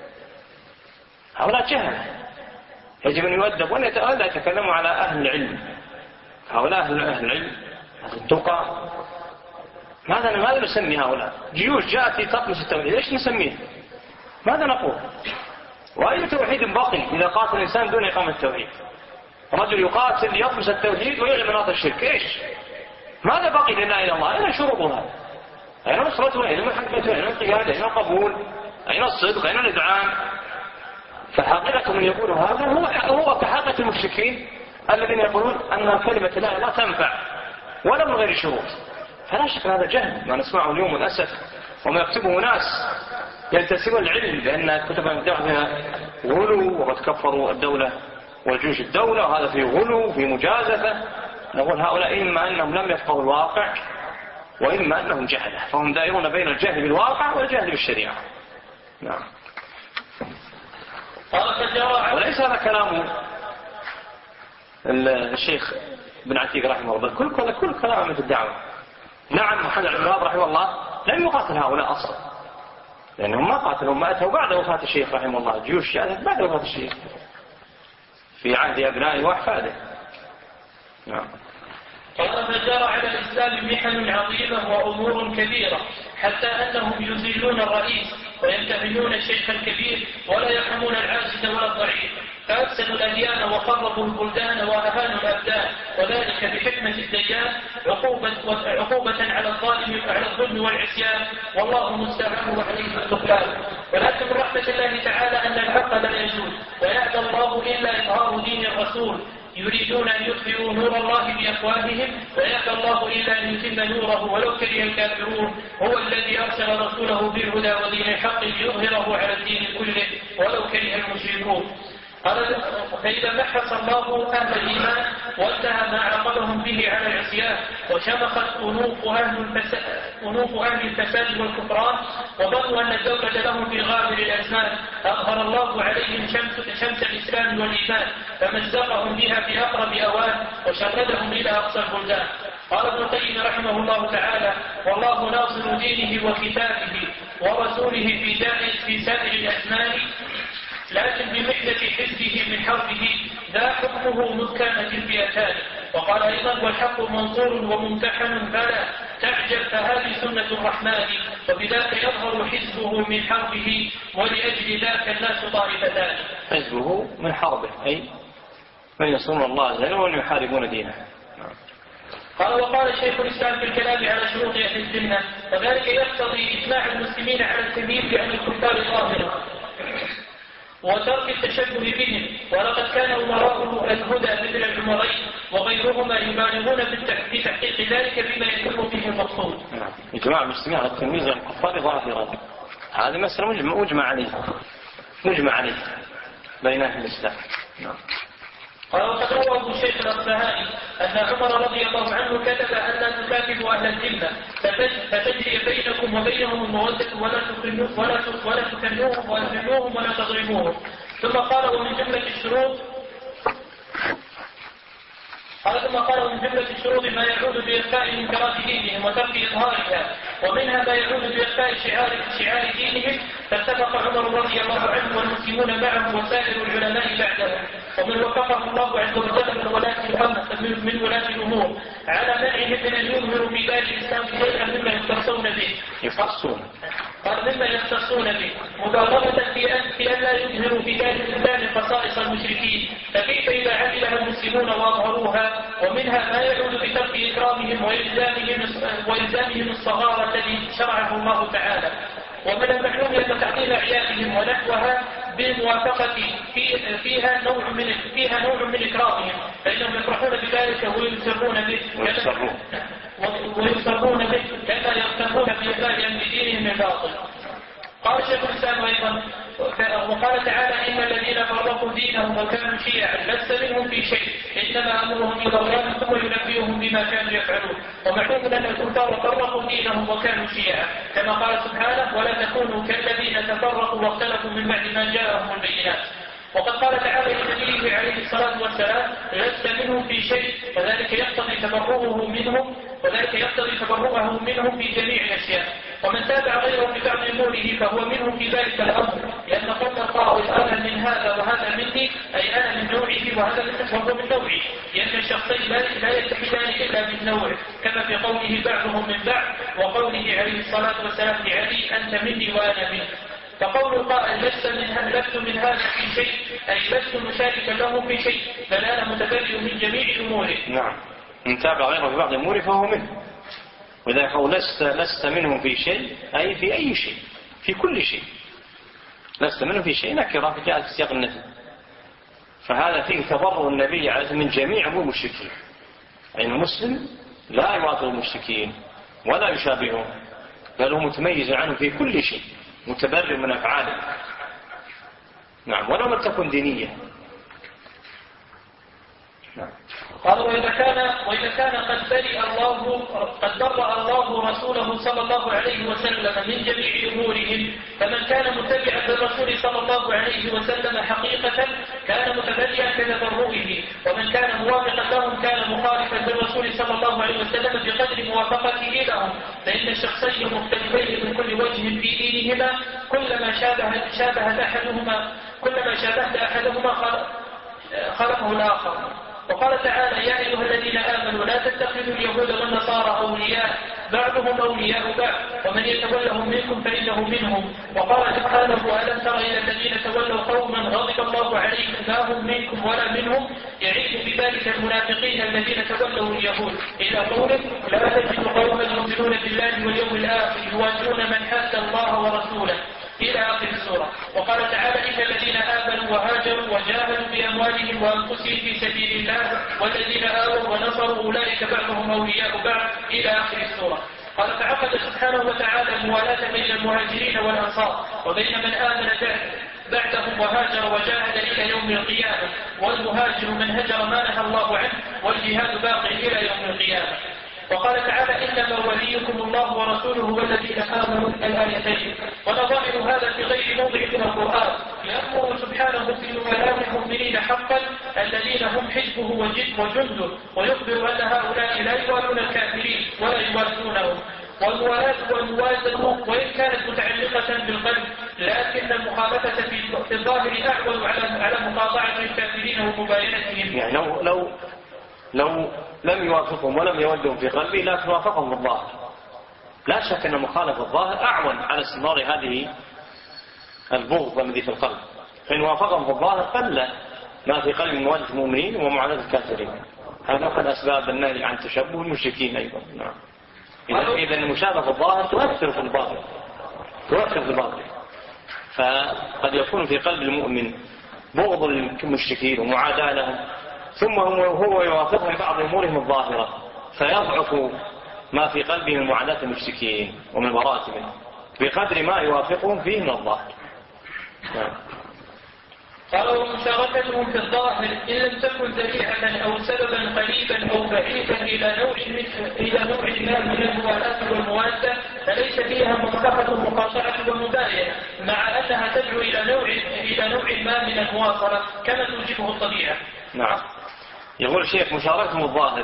هؤلاء جهل يجب أن يؤدب، وأن يتكلموا على أهل العلم. هؤلاء أهل العلم التقى. ماذا نسمي هؤلاء؟ جيوش جاءت تطمس التوحيد، ايش نسميه؟ ماذا نقول؟ وأي توحيد باقي إذا قاتل الإنسان دون إقامة التوحيد؟ رجل يقاتل يطمس التوحيد ويعلم مناط الشرك، ايش؟ ماذا بقي لله إلى الله؟ أين شروطها؟ أين نصرتها؟ أين محبتها؟ أين القيادة؟ أين القبول؟ أين الصدق؟ أين الإدعام؟ فحقيقة من يقول هذا هو كحقيقة المشركين الذين يقولون أن كلمة لا إله إلا تنفع ولا من غير شروط. فلا شك هذا جهل ما نسمعه اليوم للأسف، وما يكتبه ناس ينتسبون العلم بأن كتب الدعوة فيها غلو وقد كفروا الدولة وجيوش الدولة، وهذا فيه غلو فيه مجازفة. نقول هؤلاء إما أنهم لم يفقهوا الواقع وإما أنهم جهلة، فهم دائرون بين الجهل بالواقع والجهل بالشريعة. نعم. وليس هذا كلامه الشيخ بن عتيق رحمه الله كل كلامه في الدعوة. نعم محمد عبد الوهاب رحمه الله لم يقاتل هؤلاء أصلا، لأنهم ما قاتلوا، ما أتوا بعد وفاة الشيخ رحمه الله، جيوش جاءت بعد وفاة الشيخ في عهد أبنائه وأحفاده. نعم. قال فجرى على الإسلام محن عظيمة وأمور كبيرة، حتى أنهم يذلون الرئيس ويمتهنون الشيخ الكبير ولا يرحمون العاجز ولا الضعيف، فأفسدوا الأديان وخربوا البلدان وأهانوا الأبدان، وذلك بحكمة الديان عقوبة على الظلم والعصيان، والله المستعان وعليه التقلان. ولكن من رحمة الله تعالى أن الحق لا يزول، ويأبى الله إلا إظهار دين الرسول، يريدون أن يطفئوا نور الله بأفواههم ويأبى الله إلا أن يتم نوره ولو كره الكافرون. هو الذي أرسل رسوله بالهدى ودين الحق ليظهره على الدين كله ولو كره المشركون. فإذا محص الله أهل الإيمان وانتهى ما عاقبهم به على العصيان، وشمخت أنوف أهل الفساد والكفران، وظنوا أن الدولة لهم في غابر الأزمان، أظهر الله عليهم شمس الإسلام والإيمان، فمزقهم بها في أقرب أوان وشردهم إلى أقصى البلدان. قال ابن القيم رحمه الله تعالى: والله ناصر دينه وكتابه ورسوله في سائر الأزمان، لكن بمحنة حزبه من حربه ذا حكمه مذ كانت الفئتان. وقال أيضا: والحق منصور وممتحن فلا تعجب فهذه سنة الرحمن، وبذاك يظهر حزبه من حربه، ولأجل ذاك الناس طائفتان. حزبه من حربه أي من يصون الله عز وجل ومن يحاربون دينه. قال: وقال شيخ الإسلام في الكلام على شروط أهل السنة: وذلك يقتضي إجماع المسلمين على الكبير بأن الكفار ظاهرة وترك التشبه بهم، ولقد كان أمراء الهدى مثل العمرين وغيرهما يبالغون في تحقيق ذلك بما يتم به المقصود. إجماع المسلمين على التمييز عن الكفار ظاهرا، هذه مسألة مجمع عليه بين أهل الإسلام. قال: وقد روى ابو الشيخ الأصبهاني أن عمر رضي الله عنه كتب أن لا تكاتبوا أهل الذمة فتجري بينكم وبينهم المودة ولا تكنوهم ولا تظلموهم. ثم قال: ومن جملة الشروط ما يعود بإخفاء منكرات دينهم وترك إظهارها، ومنها ما يعود بإخفاء شعار دينهم، فاتفق عمر رضي الله عنه والمسلمون معه وسائر العلماء بعدهم ومن وفقه الله عز وجل من ولاة الأمور على منعهم من أن يظهروا في بلاد الإسلام شيئا مما يختصون به مبالغة في أن لا يظهروا في بلاد الإسلام خصائص المشركين، فكيف إذا عملها المسلمون وأظهروها؟ ومنها ما يعود بترك إكرامهم وإلزامهم الصغارة التي شرعه الله تعالى. ومن المعلوم أن تعطيل أعيادهم ونحوها بالموافقة فيها نوع من إكرامهم، فإنهم يفرحون بذلك ويسرون به كما يغترون بإباء أمر دينهم الباطل. قال شيخ الإسلام أيضا: وقال تعالى: إن الذين فرقوا دينهم وكانوا شيعا لست منهم في شيء، إنما أمرهم إلى الله ثم ينبئهم بما كانوا يفعلون. ومعلوم أن الكفار فرقوا دينهم وكانوا شيعا، كما قال سبحانه: ولا تكونوا كالذين تفرقوا واختلفوا من بعد ما جاءهم البينات. وقد قال تعالى لنبيه عليه الصلاة والسلام: لست منهم في شيء، وذلك يقتضي تبرؤه منهم في جميع الأشياء. ومن تابع غيره في بعض أموره فهو منهم في ذلك الأمر، لأن قول القائل: أنا من هذا وهذا مني، أي أنا من نوعه وهو من نوعي، لأن الشخصين لا يتحدان إلا من نوعه، كما في قوله بعضهم من بعض، وقوله عليه الصلاة والسلام لعلي: أنت مني وأنا منك. فقول القائل: لست من هذا في شيء، أي لست مشاركا له في شيء، بل أنا متبرئ من جميع أموره. نعم، من تابع غيره في بعض أموره فهو منه. وإذا قول لست منهم في شيء، أي في أي شيء، في كل شيء. لست منهم في شيء نكرة جاءت في سياق النفي، فهذا فيه تبرؤ النبي عليه من جميع أمور المشركين. أي المسلم لا يواطئ المشركين ولا يشابههم، بل هو متميز عنه في كل شيء، متبرئ من أفعاله. نعم، ولو لم تكن دينية. نعم. قال: وإذا كان قد برأ الله رسوله صلى الله عليه وسلم من جميع أمورهم، فمن كان متبعا للرسول صلى الله عليه وسلم حقيقة كان متبرئا كتبرؤه، ومن كان موافقا لهم كان مخالفا للرسول صلى الله عليه وسلم بقدر موافقته لهم، فإن الشخصين مختلفين من كل وجه في دينهما كلما شابهت أحدهما خلقه الآخر. وقال تعالى: يا أيها الذين آمنوا لا تتخذوا اليهود والنصارى أولياء بعضهم أولياء بعض ومن يتولهم منكم فإنه منهم. وقال سبحانه: ألم تر إلى الذين تولوا قوما غضب الله عليهم ما هم منكم ولا منهم يعيد بذلك المنافقين الذين تولوا اليهود، إلى قوله: لا تجد قوما يؤمنون بالله واليوم الآخر يوادون من حاد الله ورسوله، إلى آخر السورة. وقال تعالى: إن الذين آمنوا وهاجروا وجاهدوا بأموالهم وأنفسهم في سبيل الله والذين آووا ونصروا أولئك بعضهم أولياء بعض، إلى آخر السورة. قال: فعقد سبحانه وتعالى الموالاة بين المهاجرين والأنصار وبين من آمن بعدهم وهاجر وجاهد إلى يوم القيامة، والمهاجر من هجر ما نهى الله عنه، والجهاد باقي إلى يوم القيامة. وقال تعالى: إنما وليكم الله ورسوله والذين آمنوا، الآيتين. ونظائر هذا في غير موضع من القرآن، يأمر سبحانه في ولاة المؤمنين حقا الذين هم حزبه وجنده، ويخبر أن هؤلاء لا يوالون الكافرين ولا يوازونهم. والموالاة والموازنة وإن كانت متعلقة بالقلب، لكن المخالفة في الظاهر أعول على مقاطعة الكافرين ومباينتهم. يعني لو لم يوافقهم ولم يودهم في قلبه لكن وافقهم الظاهر، لا شك أن مخالفة الظاهر أعون على استمرار هذه البغض الذي في القلب. فإن وافقهم في الظاهر قل ما في قلب مودة المؤمنين ومعاداة الكافرين. هذا أحد أسباب النهي عن تشبه المشركين أيضا. نعم. إذا المشابهة الظاهر تؤثر في الباطن، فقد يكون في قلب المؤمن بغض المشركين ومعاداة لهم، ثم هو يوافقهم في بعض أمورهم الظاهرة فيضعف ما في قلبه من معاداة المشركين ومن براءة منهم بقدر ما يوافقهم فيه من الظاهر. قال: ومشاركتهم في الظاهر إن لم تكن ذريعة أو سببا قريبا أو بعيدا إلى نوع ما من الموالاة والموادة فليس فيها مصلحة المقاطعة والمباينة، مع أنها تدعو إلى نوع ما من المواصلة كما توجبه الطبيعة. نعم. يقول الشيخ: مشاركتهم الظاهر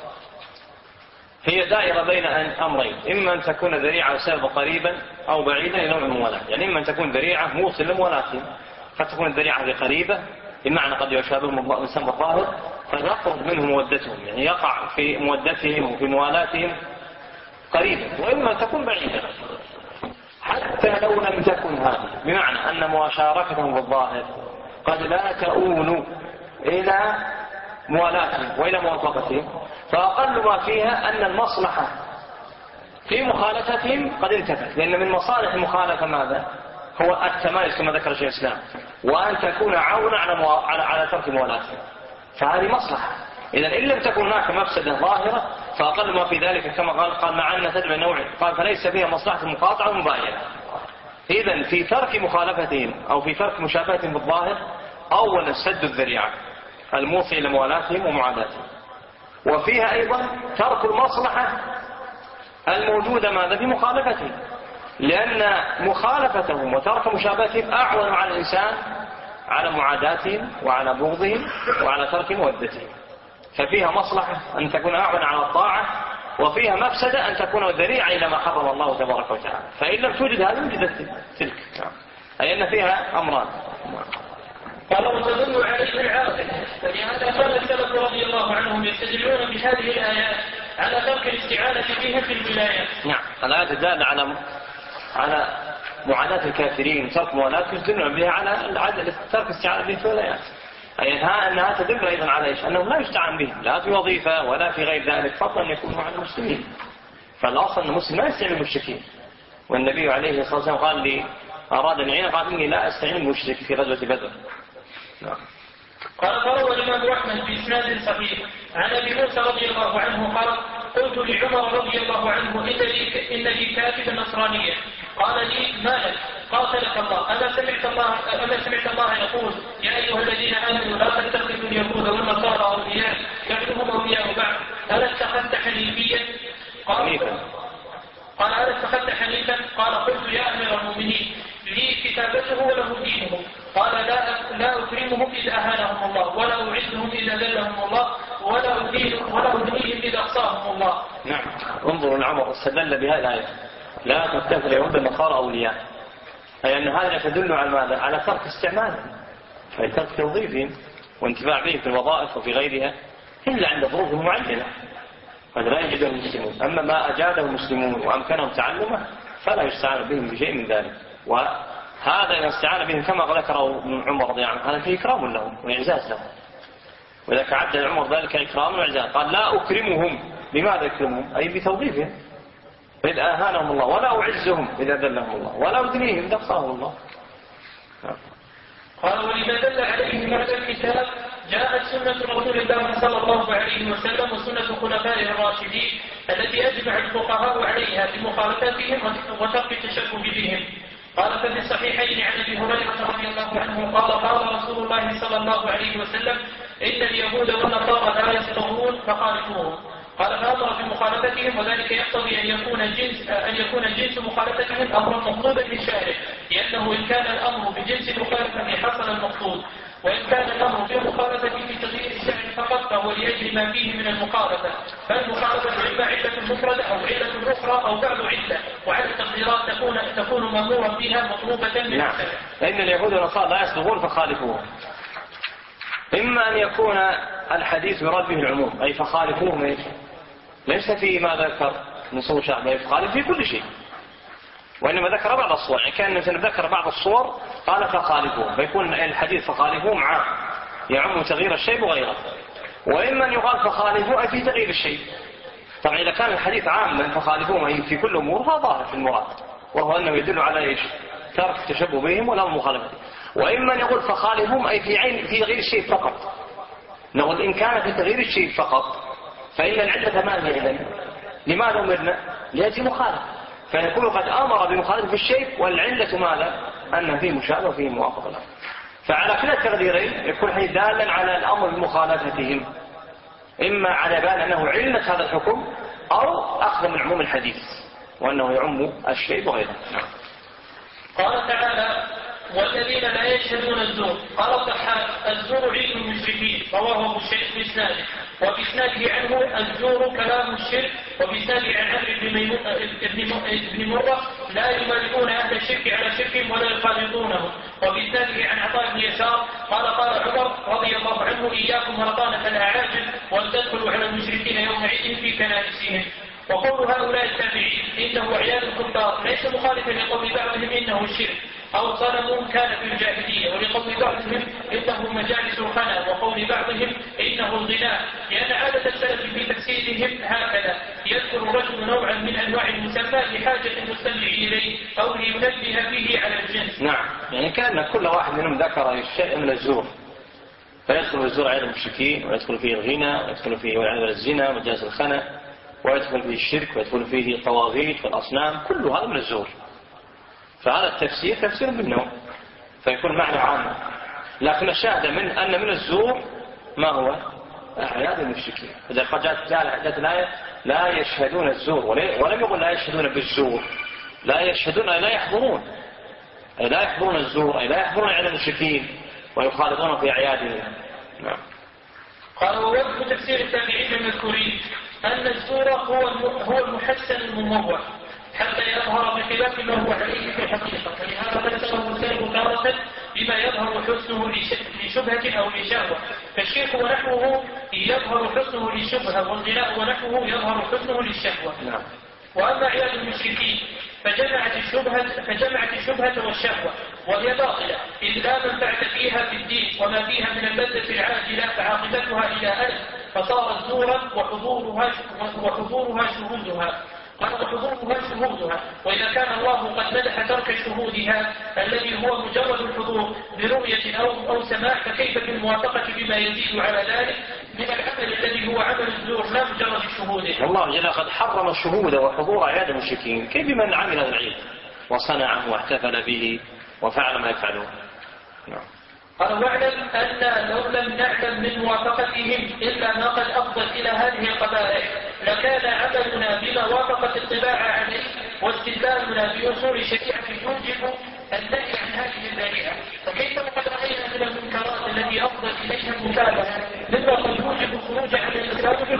هي دائرة بين أمرين، إما أن تكون ذريعة وسبب قريبا أو بعيدا إلى نوع الموالاة. يعني إما أن تكون ذريعة موصل لمولاتهم، قد تكون الذريعة بقريبة بمعنى قد يشابههم الإنسان بالظاهر فيقرب منهم مودتهم، يعني يقع في مودتهم وفي موالاتهم قريبا، وإما تكون بعيدة حتى لو لم تكن هذه، بمعنى أن مشاركتهم بالظاهر قد لا تؤول إلى موالاتهم وإلى موافقتهم، فأقل ما فيها أن المصلحة في مخالفتهم قد انتفت، لأن من مصالح المخالفة ماذا؟ هو التمايز كما ذكر شيخ الإسلام، وأن تكون عونا على ترك موالاتهم، فهذه مصلحة. إذا إن لم تكن هناك مفسدة ظاهرة فأقل ما في ذلك كما قال مع أن تدعو نوع، قال فليس فيها مصلحة المقاطعة والمباينة. إذا في ترك مخالفتهم أو في ترك مشابهتهم بالظاهر أولا سد الذريعة الموصي إلى موالاتهم ومعاداتهم، وفيها أيضا ترك المصلحة الموجودة ماذا في مخالفتهم، لأن مخالفتهم وترك مشابهتهم أعون على الإنسان على معاداتهم وعلى بغضهم وعلى ترك مودتهم، ففيها مصلحة أن تكون أعون على الطاعة، وفيها مفسدة أن تكون ذريعة إلى ما حرم الله تبارك وتعالى. فإن لم توجد هذا وجدت تلك، أي أن فيها أمران. قال: وتدل عليه العاقل، فلهذا كان السلف رضي الله عنهم يستدلون بهذه الآيات على ترك الاستعانة بهم في الولايات. نعم، الآيات الدالة على معاداة الكافرين وترك موالاتهم تدل بها على ترك الاستعانة بهم في الولايات، أي أنها تدل أيضا على إيش؟ أنه لا يستعان بهم لا في وظيفة ولا في غير ذلك، فضلا أن يكونوا مع المسلمين. فالأصل أن المسلم لا يستعين بالمشركين، والنبي عليه الصلاة والسلام قال لي أراد أن يعين قال: إني لا أستعين بالمشرك في غزوة بدر. قال: فروى الإمام أحمد بإسناد صحيح عن أبي موسى رضي الله عنه قال: قلت لعمر رضي الله عنه: إن لي كاتبا نصرانيا. قال لي: ما لك؟ قاتلك الله، أما سمعت الله يقول: يا أيها الذين آمنوا لا تتخذوا اليهود والنصارى أولياء بعضهم أولياء بعض، ألا اتخذت حنيفيا؟ قال: ألا اتخذت حنيفا؟ قال: قلت: يا أمير المؤمنين لي كتابته وله دينه. قال: لا أكرمهم إذا أهانهم الله، ولا أعزهم إذا ذلهم الله، ولا أدنيهم إذا أقصاهم الله. نعم. انظروا لعمر استدل بهذه الآية لا تتخذ اليهود النصارى أولياء، أي أن هذا تدل على ماذا؟ على ترك استعمالهم، أي ترك توظيفهم وانتفاع بهم في الوظائف وفي غيرها إلا عند ظروف معينة قد لا يجده المسلمون. أما ما أجاده المسلمون وأمكنهم تعلمه فلا يستعان بهم بشيء من ذلك. وهذا إذا استعان بهم كما ذكره عمر رضي الله عنه هذا فيه إكرام لهم وإعزاز لهم، وإذا عدد عمر ذلك إكرام وإعزاز قال لا أكرمهم. لماذا أكرمهم؟ أي بتوظيفهم إذ آهانهم الله، ولا أعزهم إذا ذلهم الله، ولا أدنيهم إذا أقصاهم الله. قال ولما دل عليه هذا الكتاب جاءت سنة رسول الله صلى الله عليه وسلم وسنة خلفائه الراشدين التي أجمع الفقهاء عليها بمخالفتهم وترك التشبه بهم. قال ففي الصحيحين عن ابي هريره رضي الله عنه قال قال رسول الله صلى الله عليه وسلم إن اليهود والنصارى لا يصطهون فخالفوهم. قال فأمر بمخالفتهم، وذلك يقتضي أن يكون الجنس مخالفتهم أمرا مقصودا للشارع، لأنه إن كان الأمر بجنس المخالفة حصل المقصود، وإن كان الأمر بالمخالفة في تغيير الشارع فقط فهو لأجل ما فيه من المخالفة، فالمخالفة إما علة مفردة أو علة أخرى أو بعض علة، وعلى التقديرات تكون مأمورا بها مطلوبة من نعم. فإن اليهود والنصارى لا يصطهون فخالفوهم. إما أن يكون الحديث يراد به العموم أي فخالفوهم ليس في ما ذكر نصوص شعبه يخالف في كل شيء، وإنما ذكر بعض الصور، يعني كان مثلا ذكر بعض الصور قال فخالفوهم، فيكون الحديث فخالفوهم عام يعم تغيير الشيء وغيره. وإما أن يقال فخالفوه أي في تغيير الشيء. طبعا إذا كان الحديث عاما فخالفوهم أي في كل أمور فظاهر في المراد، وهو أنه يدل على ترك التشبه بهم ولا مخالفتهم. وإما أن يقول فخالفوهم أي في تغيير الشيء فقط. نقول إن كان في تغيير الشيء فقط فإن العلة ما هي إذن؟ لماذا أمرنا؟ لأجل مخالفة، فيكون قد أمر بمخالفة الشيء والعلة ماذا؟ أنه فيه مشابه وفيه موافقة له. فعلى كلا التقديرين يكون حديث دالا على الأمر بمخالفتهم، إما على بال أنه علة هذا الحكم أو أخذ من عموم الحديث وأنه يعم الشيء وغيره. قال تعالى والذين لا يشهدون الزور. قال الضحاك الزور علم المشركين، رواه ابو الشيخ بإسناده، وبإسناده عنه الزور كلام الشرك، وبإسناده عن عمرو بن مرة لا يمالكون أهل الشرك على شركهم ولا يخالطونهم، وبإسناده عن عطاء بن يسار قال قال عمر رضي الله عنه إياكم ورطانة الأعاجم وأن تدخلوا على المشركين يوم عيد في كنائسهم. وقول هؤلاء التابعين إنه عيال الكفار ليس مخالفا لقول بعضهم إنه الشرك أو صنم كان في الجاهلية، ولقول بعضهم إنه مجالس الخنا، وقول بعضهم إنه الغناء، لأن عادة السلف في تفسيرهم هكذا: يذكر الرجل نوعا من أنواع المسمى لحاجة المستمع إليه أو لينبه به على الجنس. نعم، يعني كان كل واحد منهم ذكر شيء من الزور، فيدخل الزور على المشركين، ويدخل فيه الغنى، ويدخل فيه الزنا ومجالس الخنا، ويدخل فيه الشرك، ويدخل فيه الطواغيت والأصنام، كل هذا من الزور. فهذا التفسير تفسير بالنوم، فيكون معنى عام. لكن الشاهد أن من الزور ما هو؟ أعياد المشركين. إذا جاءت الآية لا يشهدون الزور، ولم يقل لا يشهدون بالزور، لا يشهدون أي لا يحضرون، أي لا يحضرون الزور، أي لا يحضرون على المشركين ويخالطون في أعيادهم. نعم. قال ووجه تفسير التابعين المذكورين أن الزور هو المحسن المموه حتى يظهر بخلاف ما هو عليه في الحقيقة، فلهذا فسره السلف تارة بما يظهر حسنه لشبهة أو لشهوة، فالشرك ونحوه يظهر حسنه للشبهة، والغناء ونحوه يظهر حسنه للشهوة. وأما عياد المشركين فجمعت الشبهة والشهوة، وهي باطلة إذ لا منفعة فيها في الدين وما فيها من اللذة العاجلة، فعاقبتها إلى ألف، فصارت زورا وحضورها شهودها. وإذا كان الله قد مدح ترك شهودها الذي هو مجرد الحضور برؤية أو سماع، فكيف بالموافقة بما يزيد على ذلك من العمل الذي هو عمل الزور لا مجرد الشهود؟ الله جل قد حرم الشهود وحضور أعياد المشركين، كيف بمن عمل هذا العيد وصنعه واحتفل به وفعل ما يفعلون؟ قال واعلم أن لو لم نعلم من موافقتهم إلا ما قد أفضل إلى هذه القبائح لكان عملنا بما وافقت الطباع عليه واستدلالنا بأصول الشريعة يوجب النهي عن هذه الذريعة. وكيف قد رأينا من المنكرات التي أفضل إليها المتابعة مما قد يوجب الخروج عن الإسلام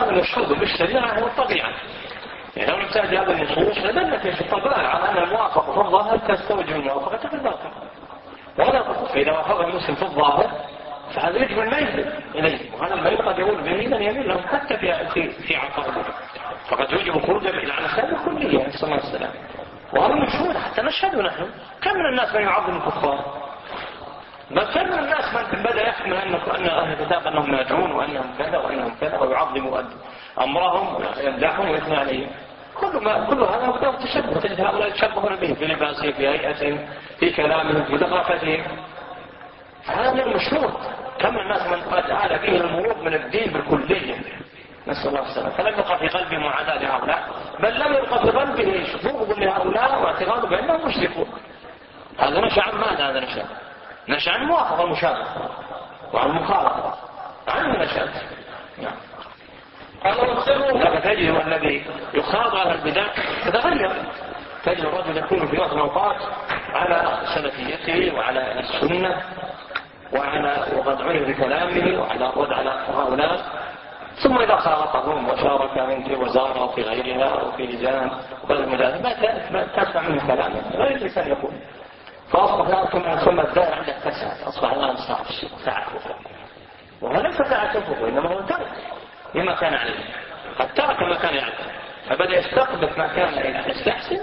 هذا المشهود بالشريعة هو الطبيعة. يعني لو نحتاج هذا النصوص لدلت في الطبيعة على أن الموافقة في الظاهر تستوجب الموافقة في الباطن، ولا فإذا وافق المسلم في الظاهر فهذا يجب الميل إليه، وهذا الميل قد يقول به من يميل له حتى في عقائده، فقد يجب خروجه إلى العسل كلية صلى الله عليه وسلم. وهذا مشهود حتى نشهد نحن. كم من الناس من يعظم الكفار؟ بل كم من الناس من بدأ يحمل أن أهل الكتاب أنهم ناجون وأنهم كذا وأنهم كذا، ويعظموا أمرهم ويمدحهم ويثنى عليهم. كل هذا مقدار تشبه. تجد هؤلاء يتشبهون به في لباسهم، في هيئتهم، في كلامهم، في دقاقتهم. هذا المشهود. كم من الناس من قد آل به المرور من الدين بالكلية، نسأل الله السلامة، فلم يبقى في قلبه معاداة لهؤلاء، بل لم يبقى في قلبه شبوه لهؤلاء واعتقاده بأنهم مشركون. هذا نشأ عن ماذا؟ هذا نشأ عن موافقة المشابهة وعن مخالفة عن نشأ. نعم. لكن تجد الذي يخاض على البدع تتغير. تجد الرجل يكون في وقت الأوقات على سلفيته وعلى السنة وقد عرف بكلامه وعلى هؤلاء، ثم إذا خالطهم وشارك من في وزارة وفي غيرها أو في لجان ما تسمع منه كلامه لا يجلس أن يقول، فأصبح ثم الدار عندك تسعة، أصبح الآن ساعة كفر. وهذا ليس ساعة كفر، إنما هو ترك لما كان عليه، قد ترك ما كان يعلم، فبدأ يستقبل ما كان يستحسن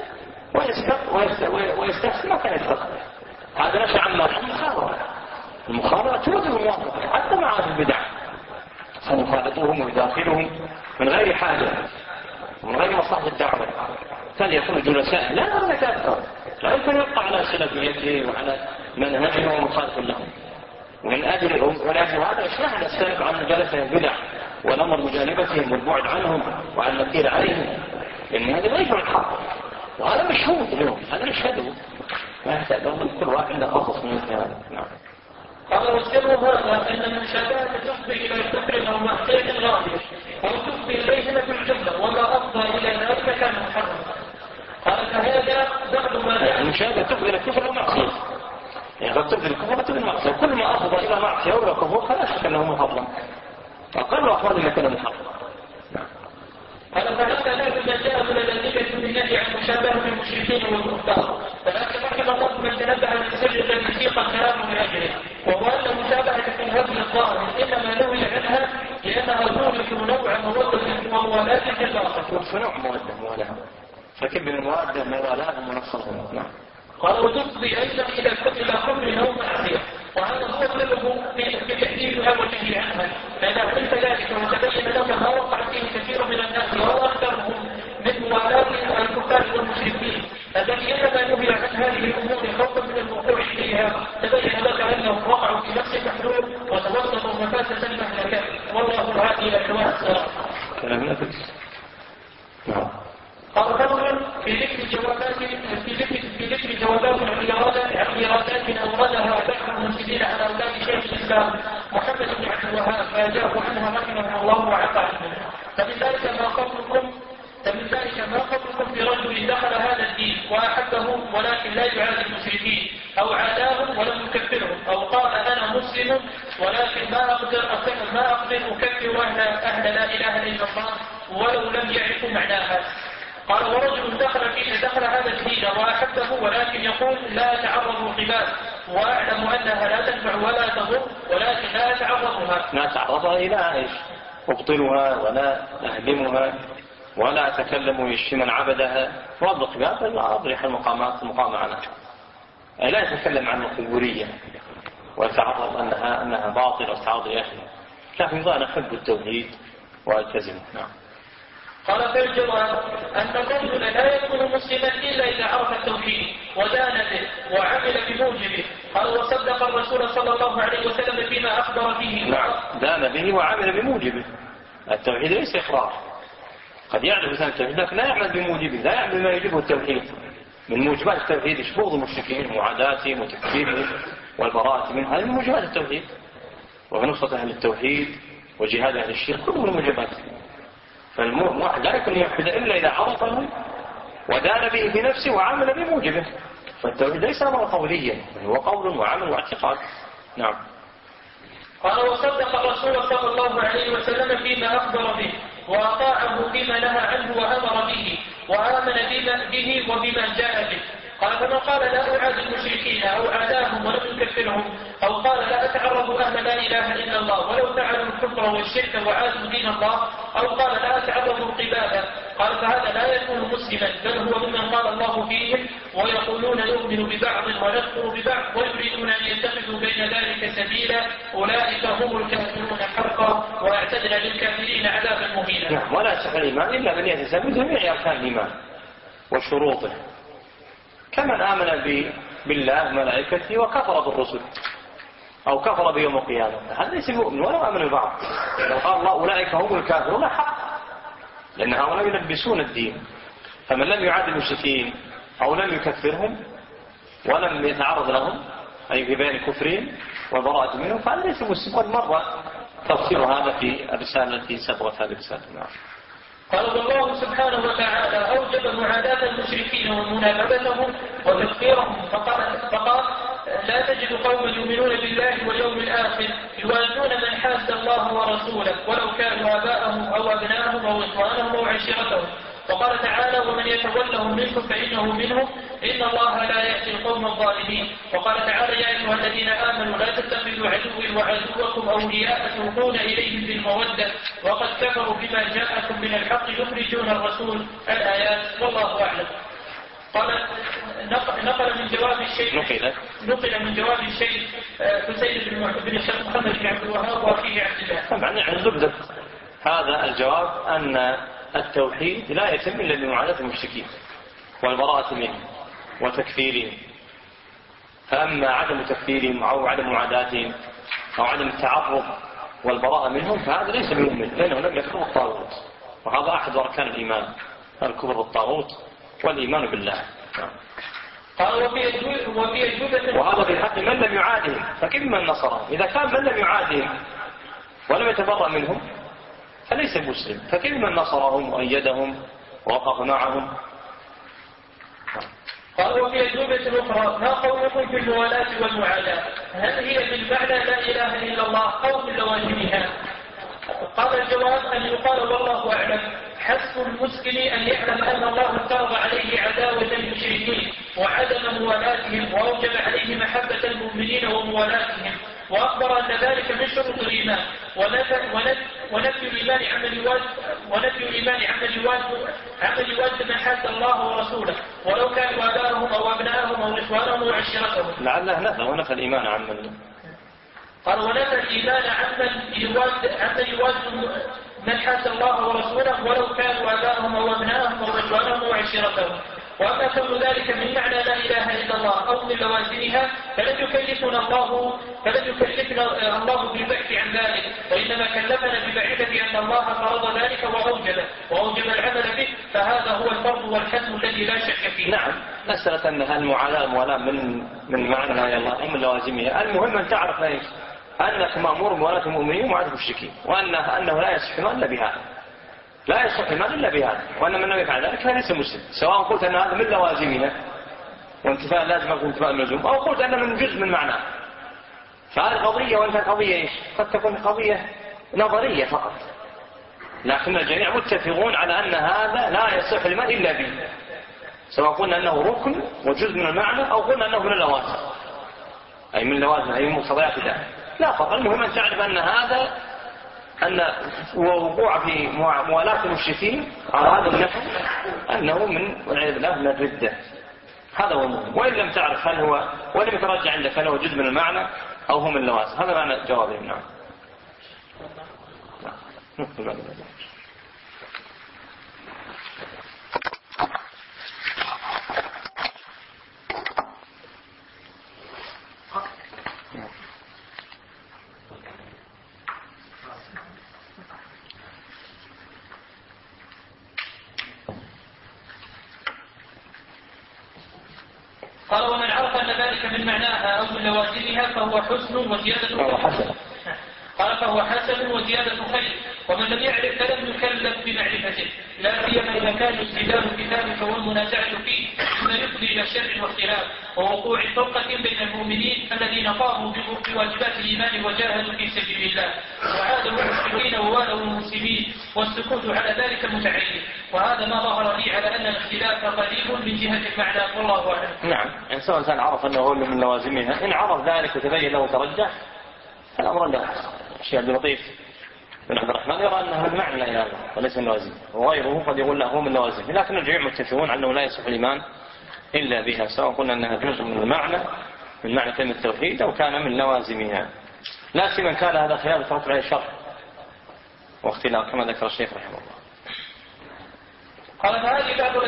ويستحسن ما كان يستقبل. هذا نشأ عن المخالطة توجد الموافقة حتى مع أهل البدع، فنخالطوهم ويداخلهم من غير حاجة ومن غير مصلحة الدعوة، فليكونوا جلساء لا نتأثر، لا يمكن يبقى على سلفيته وعلى منهجه ومخالف لهم. ومن أجل هذا إصلاح السلف عن جلسة البدع والأمر بجانبتهم والبعد عنهم وعن النكير عليهم، لأن هذا لا يجب الحق، وهذا مشهود اليوم، هذا نشهده، ما يحتاج كل واحد عنده خصص من هذا. نعم. قال والسر هذا أن المشابهة تفضي إلى كفر أو معصية غالية، أو تفضي إليهما في الجملة، وما أفضى إلى ذلك كان محرما. قال فهذا بعض ما المشابهة تفضي إلى كفر أو معصية، يعني قد تفضي الكفر وتفضي المعصية، كل ما أفضى إلى معصية أو إلى كفر فلا شك أنه محرم، أقل أفضل ما كان محرم. قال فهذا لا جاء من الأدلة بالنهي عن مشابهة المشركين والكفار، فلكن رحم الله من تنبه للسر الذي سيق الكلام من أجله، وهو أن مشابهة في الهدي الظاهر إنما نهي عنها لأنها تورث نوع مودة وموالاة في الباطن. فنوع مودة فكيف بالموادة موالاة ومنصرة. نعم. قال وتفضي أيضا إلى كفر أو معصية، وهذا هو سبب في تحديدها والنهي عنها، فإذا قلت ذلك وتبين لك ما وقع فيه كثير من الناس وأكثرهم من موالاة الكفار والمشركين الذي إنما نهي عن هذه الأمور خوفا من الوقوع فيها، تبين لك أنهم وقعوا في نفس المحلول وتوسطوا مفاسة المهلكة، والله هذه الأحوال الصراحة. قال فضل في ذكر جوابات عن إيرادات أوردها بعض المسلمين على أولاد شيخ الإسلام محمد بن عبد الوهاب فأجاب عنها رحمه الله وعفى عنه. فمن ذلك ما خطبكم برجل دخل هذا الدين وأحبهم ولكن لا يعادي المشركين، أو عاداهم ولم يكفرهم، أو قال أنا مسلم ولكن ما أقدر أكفر أهل لا إله إلا الله ولو لم يعرفوا معناها. قال ورجل دخل هذا الدين وأحبه ولكن يقول لا تعرضوا القبال، وأعلم أنها لا تنفع ولا تضر ولكن لا أتعرضها. لا تعرضها إلى إيش؟ أبطلها ولا أهدمها ولا أتكلم يشتي من عبدها، وأضرق بها لا أضرح المقام عنها، لا يتكلم عن القبورية ويتعرض أنها باطل وتعرض لأهلها، لكن أنا أحب التوحيد وألتزمه. نعم. قال فالجواب أن الرجل لا يكون مسلما إلا إذا عرف التوحيد ودان به وعمل بموجبه. قال وصدق الرسول صلى الله عليه وسلم فيما أخبر فيه. نعم، دان به وعمل بموجبه. التوحيد ليس إقرار، قد يعرف الإنسان التوحيد لكن لا يعمل بموجبه، لا يعمل ما يجبه التوحيد. من موجبات التوحيد شبوط المشركين ومعاداتهم وتكفيرهم والبراءة منهم، هذه من موجبات التوحيد، ونصرة أهل التوحيد وجهاد أهل الشرك، كله من موجبات. فالواحد لا يكون يوحد إلا إذا عرفه ودان به بنفسه وعمل بموجبه. فالتوحيد ليس أمر قوليا، هو قول وعمل واعتقاد. نعم. قال وصدق الرسول صلى الله عليه وسلم فيما أخبر به، وأطاعه فيما نهى عنه وأمر به وآمن به وبما جاء به. قال فمن قال لا أعادي المشركين أو عاداهم ولم يكفرهم أو قال لا أتعرض أهل لا إله إلا الله ولو فعلوا الكفر والشرك وعادوا دين الله أو قال لا أتعرض القبادة، قال فهذا لا يكون مسلما بل هو ممن قال الله فيهم ويقولون نؤمن ببعض ونكفر ببعض ويريدون أن يتخذوا بين ذلك سبيلا أولئك هم الكافرون حقا وأعتدنا للكافرين عذابا مهينا. نعم. ولا يصح الإيمان إلا من يتسبب جميع أركان الإيمان وشروطه، كمن آمن بالله ملائكته وكفر بالرسل أو كفر بيوم القيامة، هذا ليس مؤمن ولا آمن ببعض. لو قال الله أولئك هم الكافرون حق، لأن هؤلاء يلبسون الدين. فمن لم يعاد المشركين أو لم يكفرهم ولم يتعرض لهم أي في بين كفرهم والبراءة منهم فهذا ليس مسلم. والمرة تفسير هذا في الرسالة التي سبقت هذه الرسالة. قال والله سبحانه وتعالى أوجب معاداة المشركين ومنابذتهم وتكفيرهم فقال لا تجد قوما يؤمنون بالله واليوم الآخر يوادون من حاد الله ورسوله ولو كانوا آباءهم أو أبناءهم أو إخوانهم أو عشيرتهم. وقال تعالى ومن يتولهم منكم فإنه منهم إن الله لا يهدي القوم الظالمين. وقال تعالى يا أيها الذين آمنوا لا تتخذوا عدوي وعدوكم أولياء تلقون إليهم بالمودة وقد كفروا بما جاءكم من الحق يخرجون الرسول. الآيات والله أعلم. قال نقل من جواب الشيخ حسين بن الشيخ محمد بن عبد الوهاب وفيه عبد الله. طبعا عن زبدة هذا الجواب أن التوحيد لا يتم إلا بمعاداة المشركين والبراءة منهم وتكفيرهم. فأما عدم تكفيرهم أو عدم معاداتهم أو عدم التعرض والبراءة منهم فهذا ليس بمؤمن لأنه لم يكفر بالطاغوت، وهذا أحد أركان الإيمان الكفر بالطاغوت والإيمان بالله. وهذا في حق من لم يعادهم، فكيف من نصرهم؟ إذا كان من لم يعادهم ولم يتبرأ منهم فليس مسلم، فكيف من نصرهم وأيدهم ووقف معهم؟ قال وفي أجوبة أخرى ما قولكم في الموالاة والمعاداة هل هي بالمعنى لا إله إلا الله أو من لوازمها؟ قال الجواب أن يقال والله أعلم حسب المسلم أن يعلم أن الله افترض عليه عداوة المشركين وعدم موالاتهم وأوجب عليه محبة المؤمنين وموالاتهم وأخبر أن ذلك من شروط الإيمان ونفي الإيمان عمن يواد من حاد الله ورسوله ولو كانوا آباءهم أو أبناءهم أو إخوانهم أو عشيرتهم. لعله ونفى الإيمان عمن قال ونفى الإيمان عمن يواد من حاد الله ورسوله ولو كانوا آباءهم أو أبناءهم أو إخوانهم أو عشيرتهم. وأما كون ذلك من معنى لا إله إلا الله أو من لوازمها فلن يكلفنا الله بالبحث عن ذلك، وإنما كلفنا بمعرفة أن الله فرض ذلك وأوجب العمل به، فهذا هو الفرض والحتم الذي لا شك فيه. نعم. مسألة أن الموالاة من معنى لا إله إلا الله أو من لوازمها، المهم أن تعرف أنك مأمور بموالاة المؤمنين ومعاداة المشركين، وأنه لا يصح الإيمان إلا بهذا، لا يصح الإيمان إلا بهذا، وأن من لم يفعل ذلك ليس مسلم، سواء قلت أن هذا من لوازمنا وانتفاء لازم أو انتفاء الملزوم، أو قلت أن من جزء من معناه. فهذه قضية، وأنت قضية قد تكون قضية نظرية فقط، لكن الجميع متفقون على أن هذا لا يصح الإيمان إلا به، سواء قلنا أنه ركن وجزء من المعنى أو قلنا أنه من اللوازم، أي من اللوازم أي مقتضيات ذلك، لا فرق. المهم أن تعرف أن وقوع في موالاة المشركين على هذا النحو أنه والعياذ بالله من الردة، هذا هو المهم. وإن لم تعرف ولم يترجع عندك هل هو جزء من المعنى أو هو من اللوازم، هذا معنى جوابه. نعم. قال ومن عرف أن ذلك من معناها أو من لوازمها فهو حسن وزيادة خير. قال فهو حسن وزيادة خير، ومن لم يعرف فلم يكلف بمعرفته، لا سيما إذا كان استدلال كتابك والمنازعة فيه مما يفضي إلى الشر واختلاف ووقوع فرقة بين المؤمنين الذين قاموا بواجبات الإيمان وجاهدوا في سبيل الله وعادوا المسلمون المعارضين ووالوا المسلمين، والسكوت على ذلك متعين. وهذا ما ظهر لي على أن الاختلاف قريب من جهة المعنى، والله أعلم. نعم، يعني سواء كان عرف أنه هو من لوازمها، إن عرف ذلك وتبين له ترجح فالأمر له. الشيخ عبد اللطيف بن عبد الرحمن يرى أنها المعنى لا وليس من لوازمه، وغيره قد يقول له هو من لوازمه، لكن الجميع متفقون أنه لا يصح الإيمان إلا بها، سواء قلنا أنها جزء من المعنى من معنى كلمة التوحيد أو كان من لوازمها، لا سيما كان هذا خلاف يترتب عليه شر واختلاف كما ذكر الشيخ رحمه الله. قال فهذه بعض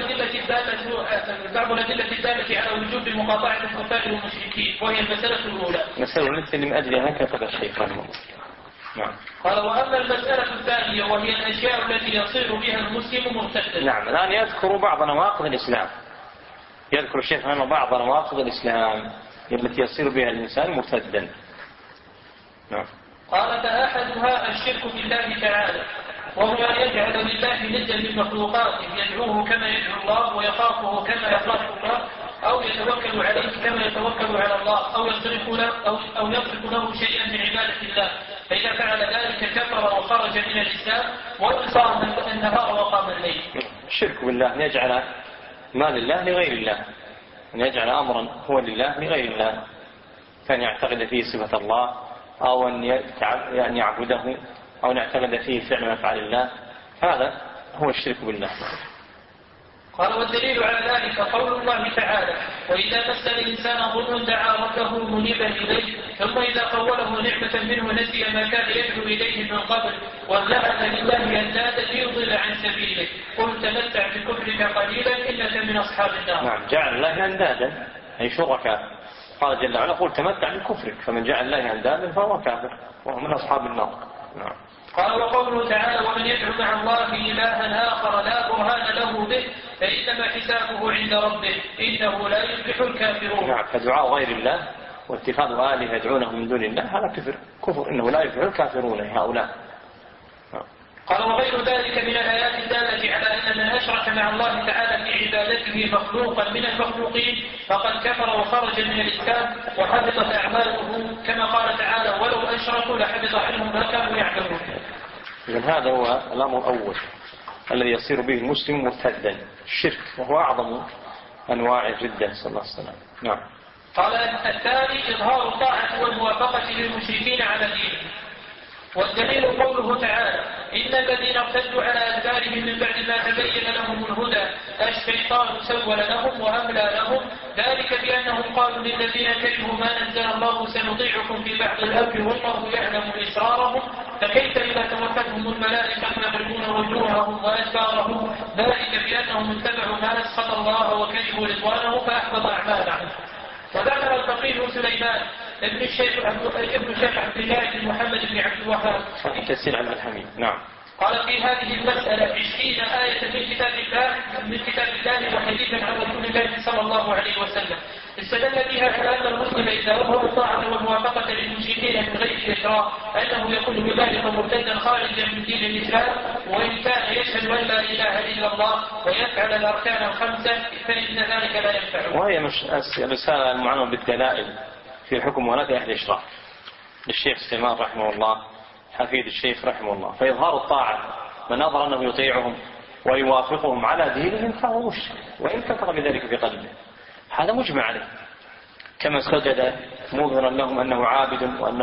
الأدلة الدالة على وجوب مقاطعة الكفار والمشركين، وهي المسألة الأولى. المسألة التي من أجلها كتب الشيخ رحمه الله. نعم. قال وأما المسألة الثانية وهي الأشياء التي يصير بها المسلم مرتدا. نعم، الآن يذكر بعض نواقض الإسلام. يذكر الشيخ رحمه بعض نواقض الإسلام التي يصير بها الإنسان مرتدا. نعم. قال فأحدها الشرك بالله تعالى، وهو أن يجعل لله ندا لمخلوقاته يدعوه كما يدعو الله ويخافه كما يخاف الله، أو يتوكل عليه كما يتوكل على الله، أو يصرف له شيئا من عبادة الله، فإذا فعل ذلك كفر وخرج من الإسلام وإن صار النهار وقام الليل. الشرك بالله أن يجعل ما لله لغير الله، أن يجعل أمرا هو لله لغير الله، كان يعتقد فيه صفة الله أو أن يعبده أو أن يعتقد فيه فعل أفعال الله، هذا هو الشرك بالله. قال والدليل على ذلك قول الله تعالى وإذا مس الإنسان ضر دعا ربه منيبا إليه، ثم إذا قوله نعمة منه نسي ما كان يدعو إليه من قبل وجعل لله أندادا ليضل عن سبيله، قل تمتع بكفرك قليلا إنك من أصحاب النار. نعم، جعل الله أندادا أي شركاء، قال جل وعلا قل تمتع بكفرك، فمن جعل الله أندادا فهو كافر وهو من أصحاب النار. نعم. قال وقوله تعالى ومن يدعو مع الله إلها آخر لا برهان له به فإنما حسابه عند ربه إنه لا يفلح الكافرون. نعم، فدعاء غير الله واتخاذ آله يدعونه من دون الله هذا كفر، إنه لا يفلح الكافرون هؤلاء. قال وغير ذلك من الآيات الدالة على أن من أشرك مع الله تعالى في عبادته مخلوقا من المخلوقين فقد كفر وخرج من الإسلام وحبطت أعماله، كما قال تعالى ولو أشركوا لحبط عنهم ما كانوا يعملون. إذن هذا هو الأمر الأول الذي يصير به المسلم مرتدا، الشرك، وهو أعظم أنواع الردة، صلى الله عليه وسلم. نعم. قال الثاني إظهار الطاعة والموافقة للمشركين على دينهم، والدليل قوله تعالى إن الذين ارتدوا على أدبارهم من بعد ما تبين لهم الهدى الشيطان سول لهم وأملى لهم، ذلك بأنهم قالوا للذين كرهوا ما نزل الله سنطيعكم في بعض الأمر والله يعلم إسرارهم، فكيف إذا توفتهم الملائكة يضربون وجوههم وأدبارهم، ذلك بأنهم اتبعوا ما أسخط الله وكرهوا رضوانه فأحبط أعمالهم. وذكر الفقيه سليمان ابن الشيخ عبد الله بن محمد بن عبد الوهاب في تفسير عبد الحميد. نعم. قال في هذه المسألة 20 آية من كتاب الله وحديثا عن رسول الله صلى الله عليه وسلم، استدل بها على أن المسلم إذا أظهر الطاعة والموافقة للمشركين من غير إشراك أنه يكون بذلك مرتدا خارجا من دين الإسلام، وإن كان يشهد أن لا إله إلا الله ويفعل الأركان الخمسة فإن ذلك لا ينفعه. وهي رسالة المعنى بالدلائل في حكم ولاة أهل الإشراك للشيخ سليمان رحمه الله حفيد الشيخ رحمه الله، فإظهار الطاعة من أظهر أنه يطيعهم ويوافقهم على دينهم فهو مشرك وإن كفر بذلك في قلبه، هذا مجمع عليه، كما سجد مظهرا لهم أنه عابد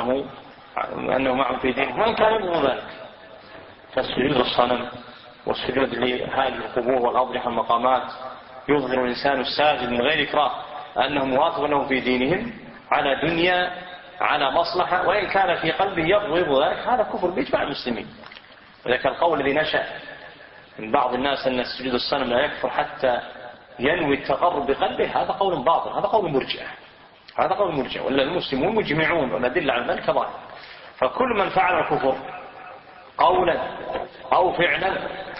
وأنه معهم في دينهم وإن كان يبغض ذلك، فالسجود للصنم والسجود لهذه القبور والأضرحة والمقامات يظهر الإنسان الساجد من غير إكراه أنه موافق له في دينهم على دنيا على مصلحة، وإن كان في قلبه يبغض ذلك هذا كفر بإجماع المسلمين. ولكن القول الذي نشأ من بعض الناس أن السجود الصنم لا يكفر حتى ينوي التقرب بقلبه هذا قول باطل، هذا قول مرجئة، ولا المسلمون مجمعون والأدلة على ذلك ظاهرة، فكل من فعل الكفر قولا أو فعلا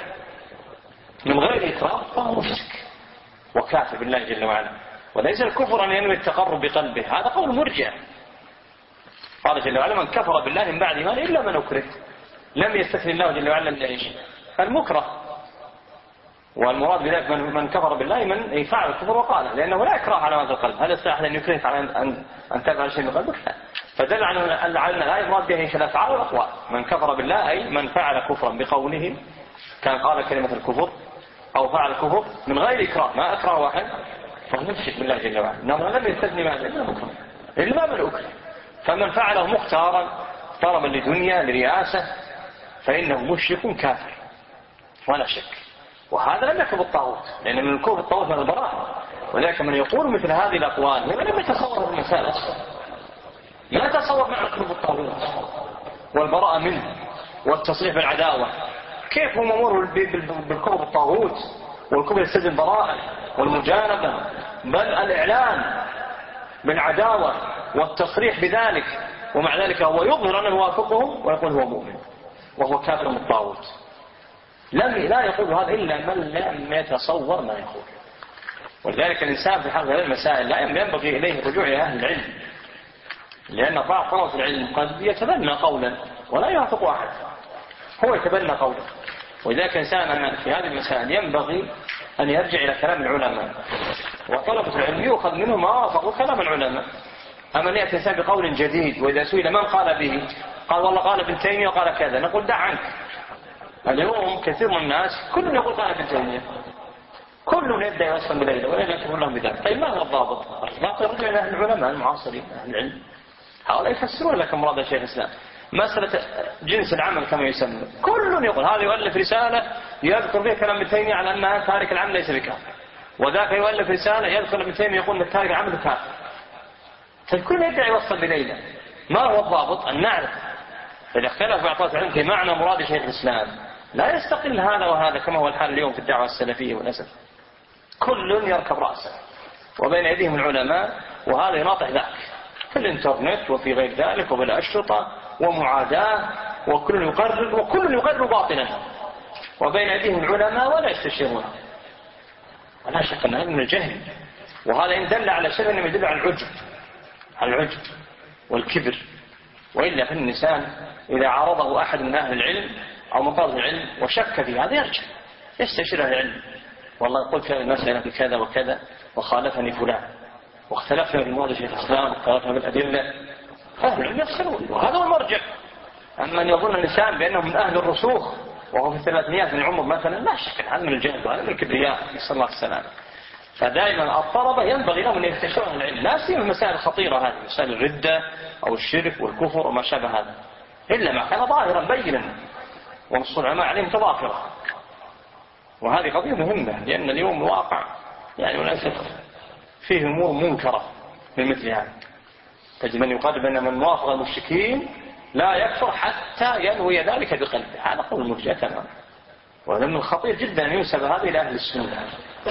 من غير إكراه فهو مشرك وكافر بالله جل وعلا، وليس الكفر أن ينوي التقرب بقلبه، هذا قول مرجئة. قال جل وعلا من كفر بالله من بعد إيمانه إلا من أكره، لم يستثني الله جل وعلا إلا إيش؟ المكره، والمراد بذلك من كفر بالله من فعل الكفر وقاله، لأنه لا إكراه على ما في القلب. هل يستطيع أحد أن يكرهك على أن تفعل شيء من قلبك؟ لا. فدل على أن لا يراد به الأفعال والأقوال. من كفر بالله أي من فعل كفرا بقوله، كان قال كلمة الكفر أو فعل الكفر من غير إكراه، ما أكره واحد فهو يشرك بالله جل وعلا. إنه لم يستثني ما إلا من أكره. فمن فعله مختارا طلبا لدنيا لرياسة فإنه مشرك كافر ولا شك. وهذا لم يكن بالطاغوت، لأن من الكفر الطاغوت من البراءة. ولكن من يقول مثل هذه الأقوال هو لم يتصور المسألة، لا يتصور معنى الكفر بالطاغوت والبراءة منه والتصريح بالعداوة. كيف هم أمور بالكفر بالطاغوت والكفر يستلزم البراءة والمجانبة، بل الإعلان بالعداوة والتصريح بذلك، ومع ذلك هو يظهر أنه يوافقهم ويقول هو مؤمن وهو كافر من الطاغوت. لا يقول هذا إلا من لم يتصور ما يقول. ولذلك الإنسان في حال هذه المسائل لا ينبغي إليه الرجوع إلى أهل العلم، لأن بعض طلبة العلم قد يتبنى قولا ولا يوافق أحد، هو يتبنى قولا. ولذلك الإنسان في هذه المسائل ينبغي أن يرجع إلى كلام العلماء، وطلبة العلم يؤخذ منهم ما وافقوا كلام العلماء. أما أن يأتي الإنسان بقول جديد وإذا سئل من قال به قال والله قال ابن تيمية وقال كذا، نقول دع عنك. اليوم كثير من الناس كل يقول قال ابن تيمية، كل يبدأ يوصل بليلة ولا يكتب لهم بذلك. طيب ما هو الضابط؟ الضابط يرجع إلى أهل العلماء المعاصرين أهل العلم، هؤلاء يفسرون لك مراد شيخ الإسلام. مسألة جنس العمل كما يسمى، كل يقول هذا يؤلف رسالة يذكر فيها كلام ابن تيمية على أن تارك العمل ليس بكافر، وذاك يؤلف رسالة يذكر ابن تيمية يقول أن تارك العمل كافر. فالكل يدعي يوصل بليلة. ما هو الضابط؟ أن نعرف إذا اختلف بعض العلم في معنى مراد شيخ الإسلام لا يستقل هذا وهذا كما هو الحال اليوم في الدعوة السلفية والأسف. كل يركب رأسه وبين أيديهم العلماء، وهذا يناطح ذاك في الانترنت وفي غير ذلك وبالأشرطة ومعاداة، وكل يقرر باطلا وبين أيديهم العلماء ولا يستشيرون. ولا شك أن هذا من الجهل، وهذا إن دل على شيء إنما يدل على العجب والكبر. وإلا فالإنسان إذا عارضه أحد من أهل العلم أو من طالب العلم وشك في هذا يرجع يستشير أهل العلم، والله قلت هذه المسألة بكذا وكذا وخالفني فلان واختلفنا في موضوع شيخ الإسلام واختلفنا بالأدلة، أهل العلم يفسرون وهذا هو المرجع. أما أن يظن الإنسان بأنه من أهل الرسوخ وهو في 300 من العمر مثلا، لا شك هذا من الجهل وهذا من الكبرياء، نسأل الله السلامة. فدائما الطلبة ينبغي لهم أن يفتشوا أهل العلم، لا سيما المسائل الخطيرة هذه، مسائل الردة أو الشرك والكفر وما شابه هذا، إلا ما كان ظاهرا بينا ونص العلماء عليه متضافرة. وهذه قضية مهمة، لأن اليوم الواقع يعني للأسف فيه أمور منكرة من مثل هذا. تجد من يقال أن من وافق المشركين لا يكفر حتى ينوي ذلك بقلبه، هذا قول المرجئة تماما، وهذا من الخطير جدا أن ينسب هذه إلى أهل السنة.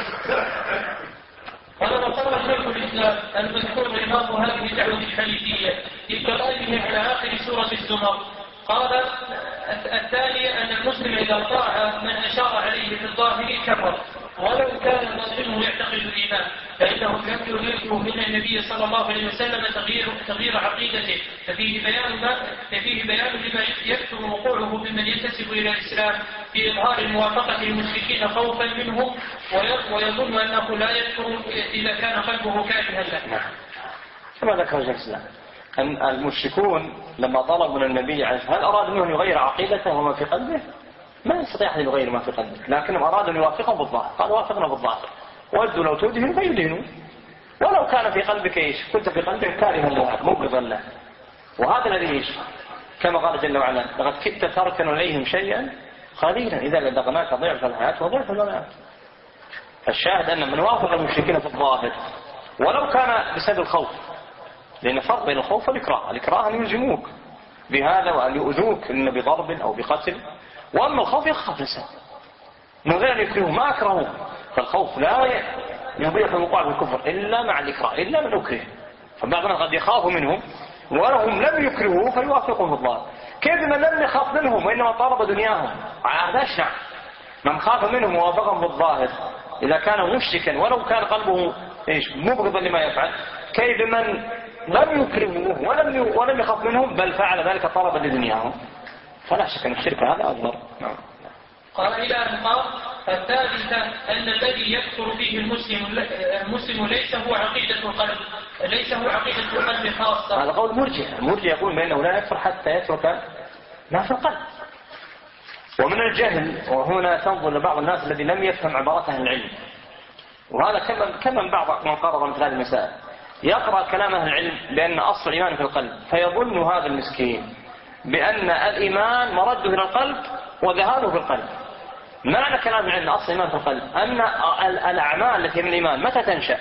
قال وقال شيخ الإسلام المذكور إمام هذه الدعوة الحنيفية في كلامه على آخر سورة الزمر. قال الثانية أن المسلم إذا طاع من أشار عليه في الظاهر كفر ولو كان باطنه يعتقد الإيمان، فإنه لم يريده من النبي صلى الله عليه وسلم تغيير عقيدته، ففيه بيان لما يكثر وقوعه ممن ينتسب إلى الإسلام في إظهار موافقة المشركين خوفا منهم ويظن أنه لا يكفر إذا كان قلبه كارها له. كما ذكر شيخ الإسلام أن المشركون لما طلبوا من النبي هل أراد منهم يغير عقيدته وما في قلبه؟ ما يستطيع أن يغير ما في قلبه، لكنهم أرادوا أن يوافقهم بالظاهر، قالوا وافقنا بالظاهر، ودوا لو تدهن فيدهنوا، ولو كان في قلبك إيش؟ كنت في قلبك كارها له مبغضا له. وهذا الذي إيش؟ كما قال جل وعلا لقد كدت تركن إليهم شيئا قليلا إذا لذقناك ضعف الحياة وضعف الممات. فالشاهد أن من وافق المشركين في الظاهر ولو كان بسبب الخوف، لأن فرق بين الخوف والإكراه، الإكراه أن يلزموك بهذا وأن يؤذوك إن بضرب أو بقتل، وأما الخوف يخاف الإنسان من غير أن يكرهه ما أكرهه. فالخوف لا يبيح الوقوع بالكفر إلا مع الإكراه إلا من أكره. فبعض الناس قد يخاف منهم وهم لم يكرهوه فيوافقهم الله. كيف من لم يخاف منهم وإنما طلب دنياهم؟ على هذا الشعب من خاف منهم ووافقهم بالظاهر إذا كان مشركا ولو كان قلبه مبغضا لما يفعل، كيف من لم يكرهوه ولم يخاف منهم بل فعل ذلك طلبا لدنياهم؟ فلا شك أن الشرك هذا أكبر. قال إلى أن قال الثالثة أن الذي يكفر فيه المسلم ليس هو عقيدة القلب خاصة. هذا قول المرجئة يقول بأنه لا يكفر حتى يترك ما في القلب. ومن الجهل، وهنا تنظر لبعض الناس الذي لم يفهم عبارات أهل العلم، وهذا كمن بعض من قرر مثل هذه المسائل يقرأ كلام أهل العلم بأن أصل الإيمان في القلب، فيظن هذا المسكين بأن الإيمان مرده إلى القلب وذهابه في القلب. معنى كلام العلم أصل الإيمان في القلب أن الأعمال التي من الإيمان متى تنشأ؟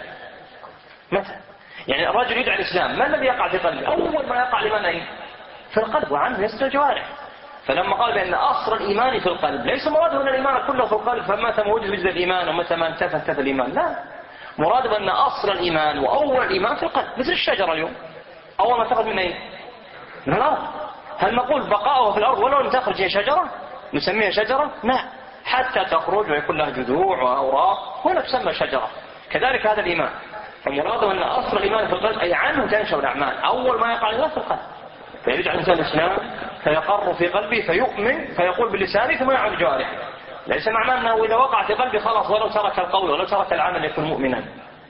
متى؟ يعني الرجل يدعي الإسلام، ما الذي يقع في قلبه؟ أول ما يقع الإيمان في القلب، وعنه يسر الجوارح. فلما قال بأن أصل الإيمان في القلب ليس مراده أن الإيمان كله في القلب، فمتى ما وجد الإيمان ومتى ما انتفى الإيمان، لا، مراده أن أصل الإيمان وأول الإيمان في القلب. مثل الشجرة اليوم أول ما تخرج من أين؟ من الأرض. هل نقول بقاؤها في الأرض ولو أن تخرج هي شجرة نسميها شجرة؟ لا، حتى تخرج ويكون لها جذوع وأوراق هنا تسمى شجرة. كذلك هذا الإيمان، فمراده أن أصل الإيمان في القلب أي عنه تنشأ الأعمال، أول ما يقع الإيمان في القلب. فيرجع الإنسان الإسلام فيقر في قلبه فيؤمن فيقول بلسانه ثم يعمل بجوارحه. ليس معناه أنه إذا وقع في قلبه خلاص ولو ترك القول ولو ترك العمل يكون مؤمنا.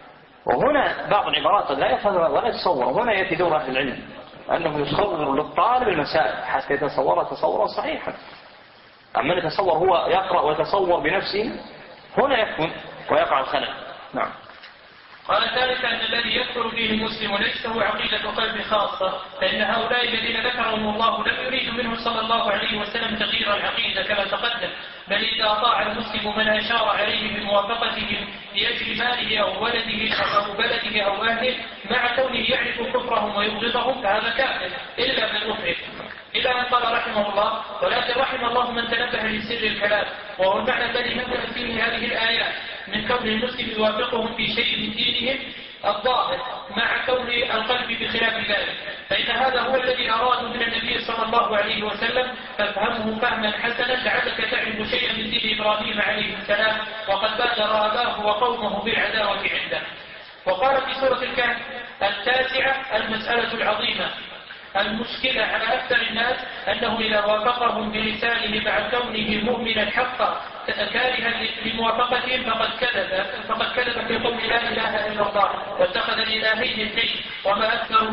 وهنا بعض العبارات لا يفهمها ولا يتصور. هنا يأتي دور أهل العلم أنه يصور للطالب المسائل حتى يتصور تصورا صحيحا. أما يتصور هو يقرأ ويتصور بنفسه هنا يكون ويقع الخلل. نعم. قال ثالثا أن الذي يكفر فيه المسلم ليس هو عقيدة قلب خاصة، فإن هؤلاء الذين ذكرهم الله لم يريد منه صلى الله عليه وسلم تغيير العقيدة كما تقدم، بل إذا أطاع المسلم من أشار عليه بموافقتهم لأجل ماله أو ولده أو بلده أو أهله مع كونه يعرف كفرهم ويبغضهم فهذا كافر إلا بالكفر. إلى أن قال رحمه الله: ولكن رحم الله من تنبه لسر الكلام، وهو المعنى الذي نزلت فيه هذه الآيات من كون المسلم يوافقهم في شيء من دينهم الظاهر مع كون القلب بخلاف ذلك، فإن هذا هو الذي أرادوا من النبي صلى الله عليه وسلم، فافهمه فهما حسنا لعلك تعرف شيئا من دين إبراهيم عليه السلام وقد بادر أباه وقومه بالعداوة عنده. وقال في سورة الكهف التاسعة المسألة العظيمة: المشكلة على أكثر الناس أنه إذا وافقهم بلسانه مع كونه مؤمنا حقا كارها لموافقتهم فقد كذب في قول لا إله إلا الله واتخذ الإلهين اثنين وما أكثر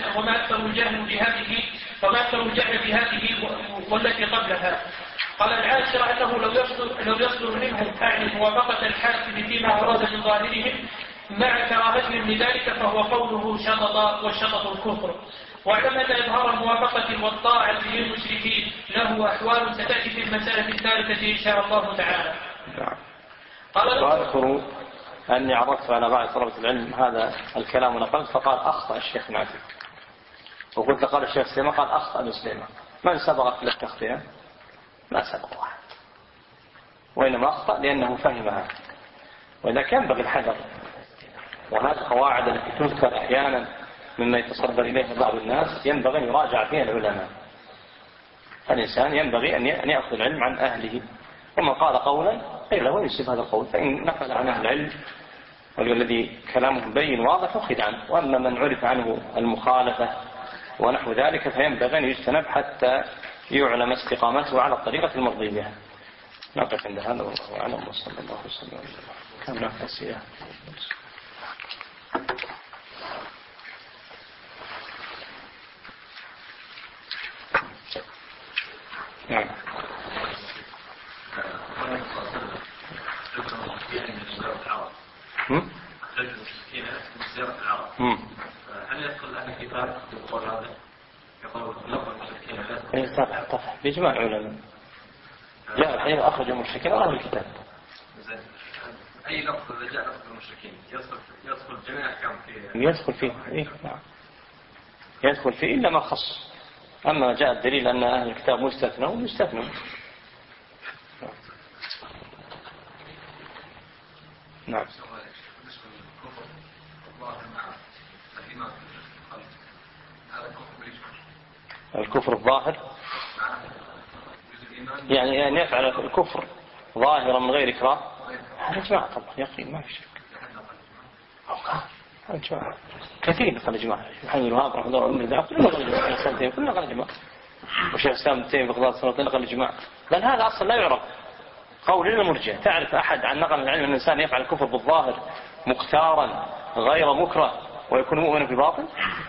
الجهل بهذه والتي قبلها. قال العاشرة أنه لو يصدر منهم فعل موافقة الحاكم فيما أراد من ظاهرهم مع كراهتهم لذلك فهو قوله شطط والشطط الكفر. واعلم أن إظهار الموافقة والطاعة للمشركين له أحوال ستأتي في المسألة الثالثة إن شاء الله تعالى. وأذكر أني عرضت على بعض طلبة العلم هذا الكلام ونقلت فقال أخطأ الشيخ نافع، وقلت قال الشيخ سليمان قال أخطأ مسلم. من سبقت للتخطئة؟ ما سبق واحد، وإنما أخطأ لأنه فهمها. وإذا ينبغي الحذر، وهذه القواعد التي تذكر أحيانا مما يتصدر إليه بعض الناس ينبغي أن يراجع فيها العلماء. الإنسان ينبغي أن يأخذ العلم عن أهله، ومن قال قولا قيل له يسب هذا القول، فإن نقل عن أهل العلم والذي كلامه بين واضح أخذ عنه، وأما من عرف عنه المخالفة ونحو ذلك فينبغي أن يجتنب حتى يعلم استقامته على الطريقة المرضية بها. نقف عند هذا والله أعلم، وصلى الله وسلم على نفسه. نعم. هل يدخل أهل الكتاب بالقول هذا؟ يقول لفظ المشركين إيه طبعا بإجماع العلماء. جاء الحين أخرج المشركين أهل الكتاب. أي لفظ إذا جاء لفظ المشركين يدخل جميع الأحكام فيه. يدخل فيه إيه نعم. يدخل فيه إلا ما خص. أما جاء الدليل أن أهل الكتاب مستثنون يستثنون. نعم. الكفر الظاهر يعني أن يفعل الكفر ظاهرا من غير إكراه هذا إجماع طبعا يقين ما في شك. إجماع كثير نقل إجماع. محمد الوهاب رحمه الله من ذاك كلنا نقل إجماع. وشيخ الإسلام ابن تيمية بغداد سنتين نقل إجماع. لأن هذا أصلا لا يعرف قول المرجئة. تعرف أحد عن نقل العلم أن الإنسان يفعل الكفر بالظاهر مختارا غير مكره ويكون مؤمنا في باطن؟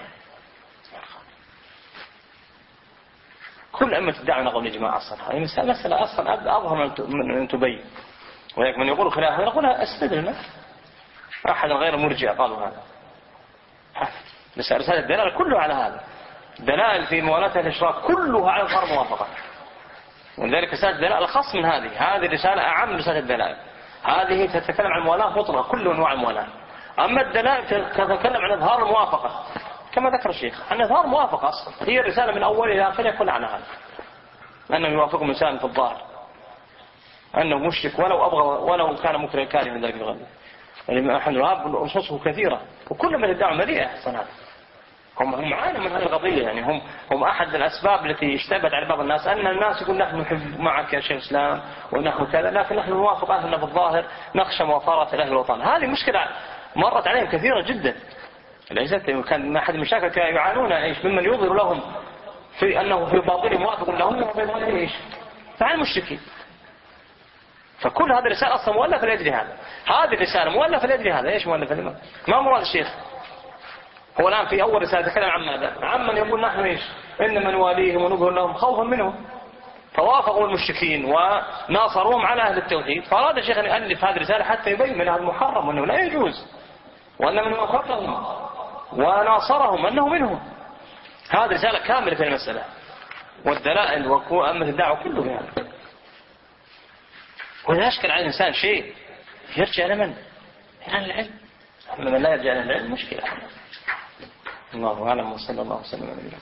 كل أمة الدعوة نقول يا جماعة أصلا هذه مسألة أصلا أظهر من أن تبين، ولكن من يقول خلافها نقولها استدلنا. أحد غير مرجئة قالوا هذا. رسالة الدلالة كلها على هذا، دلائل في موالاة الإشراك كلها على الظاهر موافقة. ولذلك رسالة الدلالة أخص من هذه الرسالة أعم رسالة الدلائل. هذه تتكلم عن الموالاة مطلقة كل أنواع الموالاة، أما الدلائل تتكلم عن إظهار الموافقة كما ذكر الشيخ، عن إظهار الموافقة أصلا. هي الرسالة من أول إلى آخرها كلها عن هذا، أنه يوافق الإنسان في الظاهر، أنه مشرك ولو كان مكره كاره من ذلك الغد. الإمام الوهاب نصوصه كثيرة وكل من الدعوة مليئة أحسن هذا. هم معانا من هذه القضية، يعني هم أحد الأسباب التي اشتبت على بعض الناس أن الناس يقول نحن نحب معك يا شيخ الإسلام ونحن كذا، لكن نحن نوافق أهلنا بالظاهر نخشى موافرة الأهل الوطن. هذه مشكلة مرت عليهم كثيرة جدا. ليست كان أحد المشاكل كانوا يعانون إيش ممن يظهر لهم في أنه في باطل موافق لهم وفي باطل إيش فعل المشركين. فكل هذه الرسالة أصلا مؤلفة لأجل هذا. هذه الرسالة مؤلفة لأجل هذا. إيش مؤلفة لما؟ ما مراد الشيخ؟ هو الآن في أول رسالة تكلم عن ماذا؟ عمن يقول نحن إيش إنما نواليهم ونظهر لهم خوفا منهم، فوافقوا المشركين وناصروهم على أهل التوحيد. فأراد الشيخ أن يؤلف هذه الرسالة حتى يبين من هذا المحرم وأنه لا يجوز، وأن من وافقهم وناصرهم أنه منهم. هذه رسالة كاملة في المسألة، والدلائل وأمة الدعوة كله في هذا. وإذا أشكل على الإنسان شيء يرجع لمن؟ إلى العلم. أما من لا يرجع إلى العلم مشكلة. الله أعلم وصلى الله وسلم على نبينا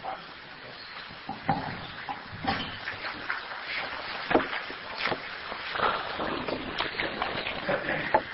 محمد.